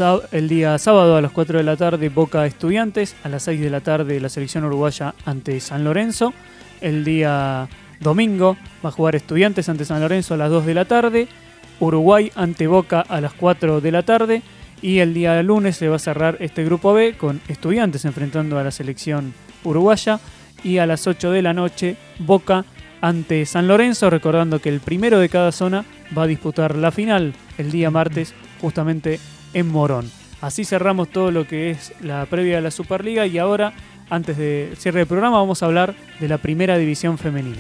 sábado a las 4 de la tarde Boca Estudiantes, a las 6 de la tarde la selección uruguaya ante San Lorenzo. El día domingo va a jugar Estudiantes ante San Lorenzo a las 2 de la tarde, Uruguay ante Boca a las 4 de la tarde y el día lunes se va a cerrar este grupo B con Estudiantes enfrentando a la selección uruguaya y a las 8 de la noche Boca ante San Lorenzo, recordando que el primero de cada zona va a disputar la final el día martes justamente en Morón. Así cerramos todo lo que es la previa de la Superliga y ahora, antes de cierre del programa, vamos a hablar de la primera división femenina.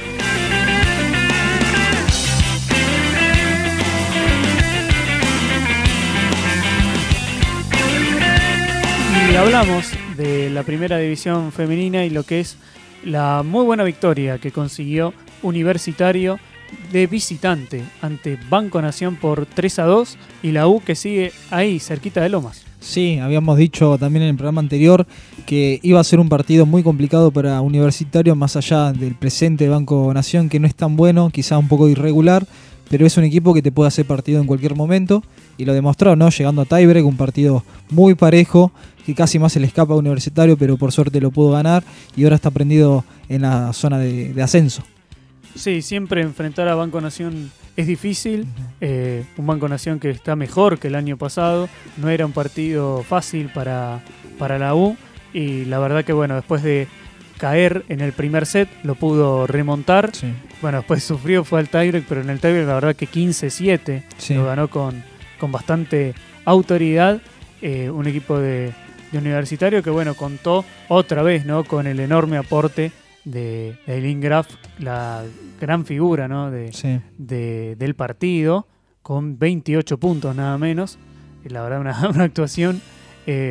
Y hablamos de la primera división femenina y lo que es la muy buena victoria que consiguió Universitario de visitante ante Banco Nación por 3-2 y la U que sigue ahí cerquita de Lomas. Sí, habíamos dicho también en el programa anterior que iba a ser un partido muy complicado para Universitario, más allá del presente de Banco Nación, que no es tan bueno, quizá un poco irregular, pero es un equipo que te puede hacer partido en cualquier momento y lo demostró, ¿no? Llegando a tiebreak, un partido muy parejo que casi más se le escapa a Universitario, pero por suerte lo pudo ganar y ahora está prendido en la zona de ascenso. Sí, siempre enfrentar a Banco Nación es difícil. Un Banco Nación que está mejor que el año pasado. No era un partido fácil para la U. Y la verdad que, bueno, después de caer en el primer set, lo pudo remontar. Sí. Bueno, después sufrió, fue al tiebreak, pero en el tiebreak la verdad que 15-7 sí. Lo ganó con bastante autoridad. Un equipo de Universitario que, bueno, contó otra vez, ¿no? Con el enorme aporte de Eileen Graf, la gran figura, ¿no? del partido, con 28 puntos nada menos. La verdad, una actuación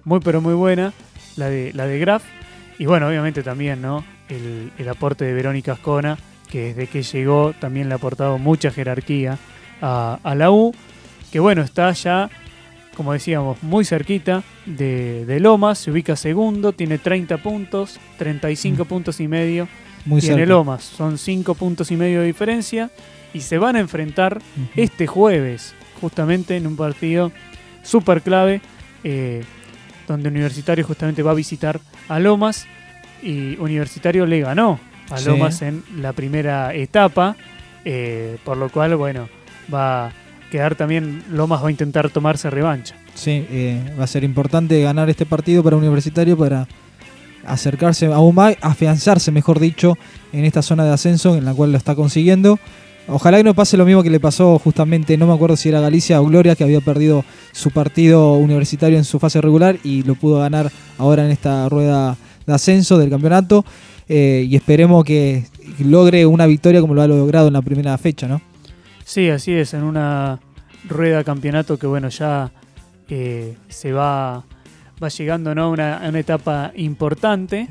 muy pero muy buena, la de Graf. Y bueno, obviamente también, ¿no? El aporte de Verónica Ascona, que desde que llegó también le ha aportado mucha jerarquía a la U, que bueno, está ya, como decíamos, muy cerquita de Lomas, se ubica segundo, tiene 30 puntos, 35 puntos y medio Muy tiene cerca. Lomas, son 5 puntos y medio de diferencia, y se van a enfrentar este jueves, justamente en un partido súper clave, donde Universitario justamente va a visitar a Lomas, y Universitario le ganó a Sí. Lomas en la primera etapa, por lo cual, bueno, va a quedar también, Lomas va a intentar tomarse revancha. Sí, va a ser importante ganar este partido para Universitario para acercarse aún más, afianzarse, mejor dicho, en esta zona de ascenso en la cual lo está consiguiendo. Ojalá que no pase lo mismo que le pasó justamente, no me acuerdo si era Galicia o Gloria, que había perdido su partido Universitario en su fase regular y lo pudo ganar ahora en esta rueda de ascenso del campeonato. Y esperemos que logre una victoria como lo ha logrado en la primera fecha, ¿no? Sí, así es, en una rueda campeonato que bueno, ya se va llegando, ¿no? a una etapa importante,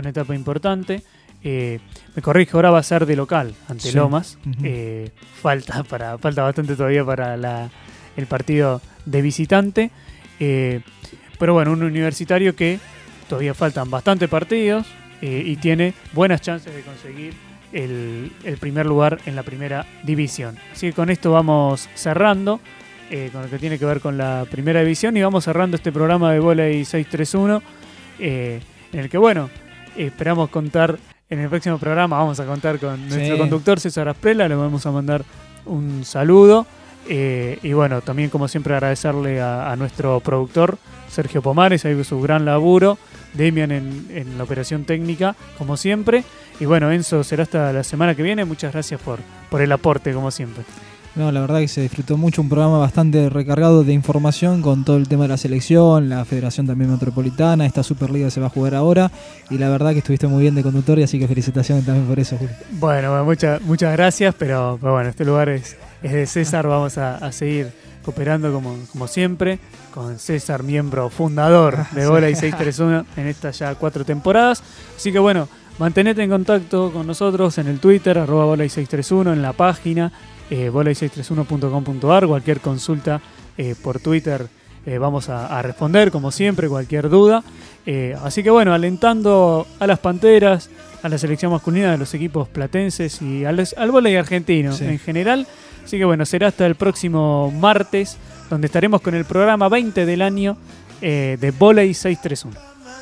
me corrijo, ahora va a ser de local ante Sí. Lomas. Ujú. Falta bastante todavía para el partido de visitante, pero bueno, un Universitario que todavía faltan bastantes partidos y tiene buenas chances de conseguir el primer lugar en la primera división. Así que con esto vamos cerrando con lo que tiene que ver con la primera división, y vamos cerrando este programa de Voley 631, en el que bueno, esperamos contar en el próximo programa, vamos a contar con nuestro conductor César Asprela, le vamos a mandar un saludo, y bueno, también como siempre agradecerle a nuestro productor Sergio Pomares, ahí su gran laburo, Demian en la operación técnica, como siempre. Y bueno, Enzo, será hasta la semana que viene. Muchas gracias por el aporte, como siempre. No, la verdad que se disfrutó mucho, un programa bastante recargado de información con todo el tema de la selección, la Federación también Metropolitana, esta Superliga se va a jugar ahora, y la verdad que estuviste muy bien de conductor, y así que felicitaciones también por eso, Julio. Bueno, muchas gracias, pero bueno, este lugar es de César, vamos a seguir cooperando como siempre, con César, miembro fundador de Voley 631 en estas ya 4 temporadas. Así que bueno, mantenete en contacto con nosotros en el Twitter, @Voley631, en la página voley631.com.ar, cualquier consulta por Twitter vamos a responder, como siempre, cualquier duda. Así que bueno, alentando a las Panteras, a la selección masculina de los equipos platenses y al vóley argentino en general. Así que bueno, será hasta el próximo martes, donde estaremos con el programa 20 del año de Voley 631.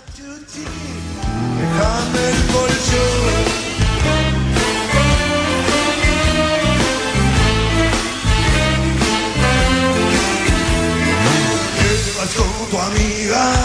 Vas con tu amiga.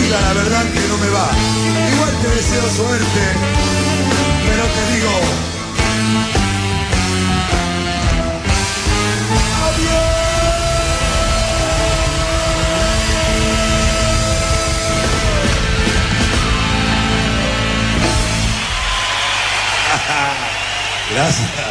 diga la verdad que no me va. Igual te deseo suerte, pero te digo adiós. Gracias.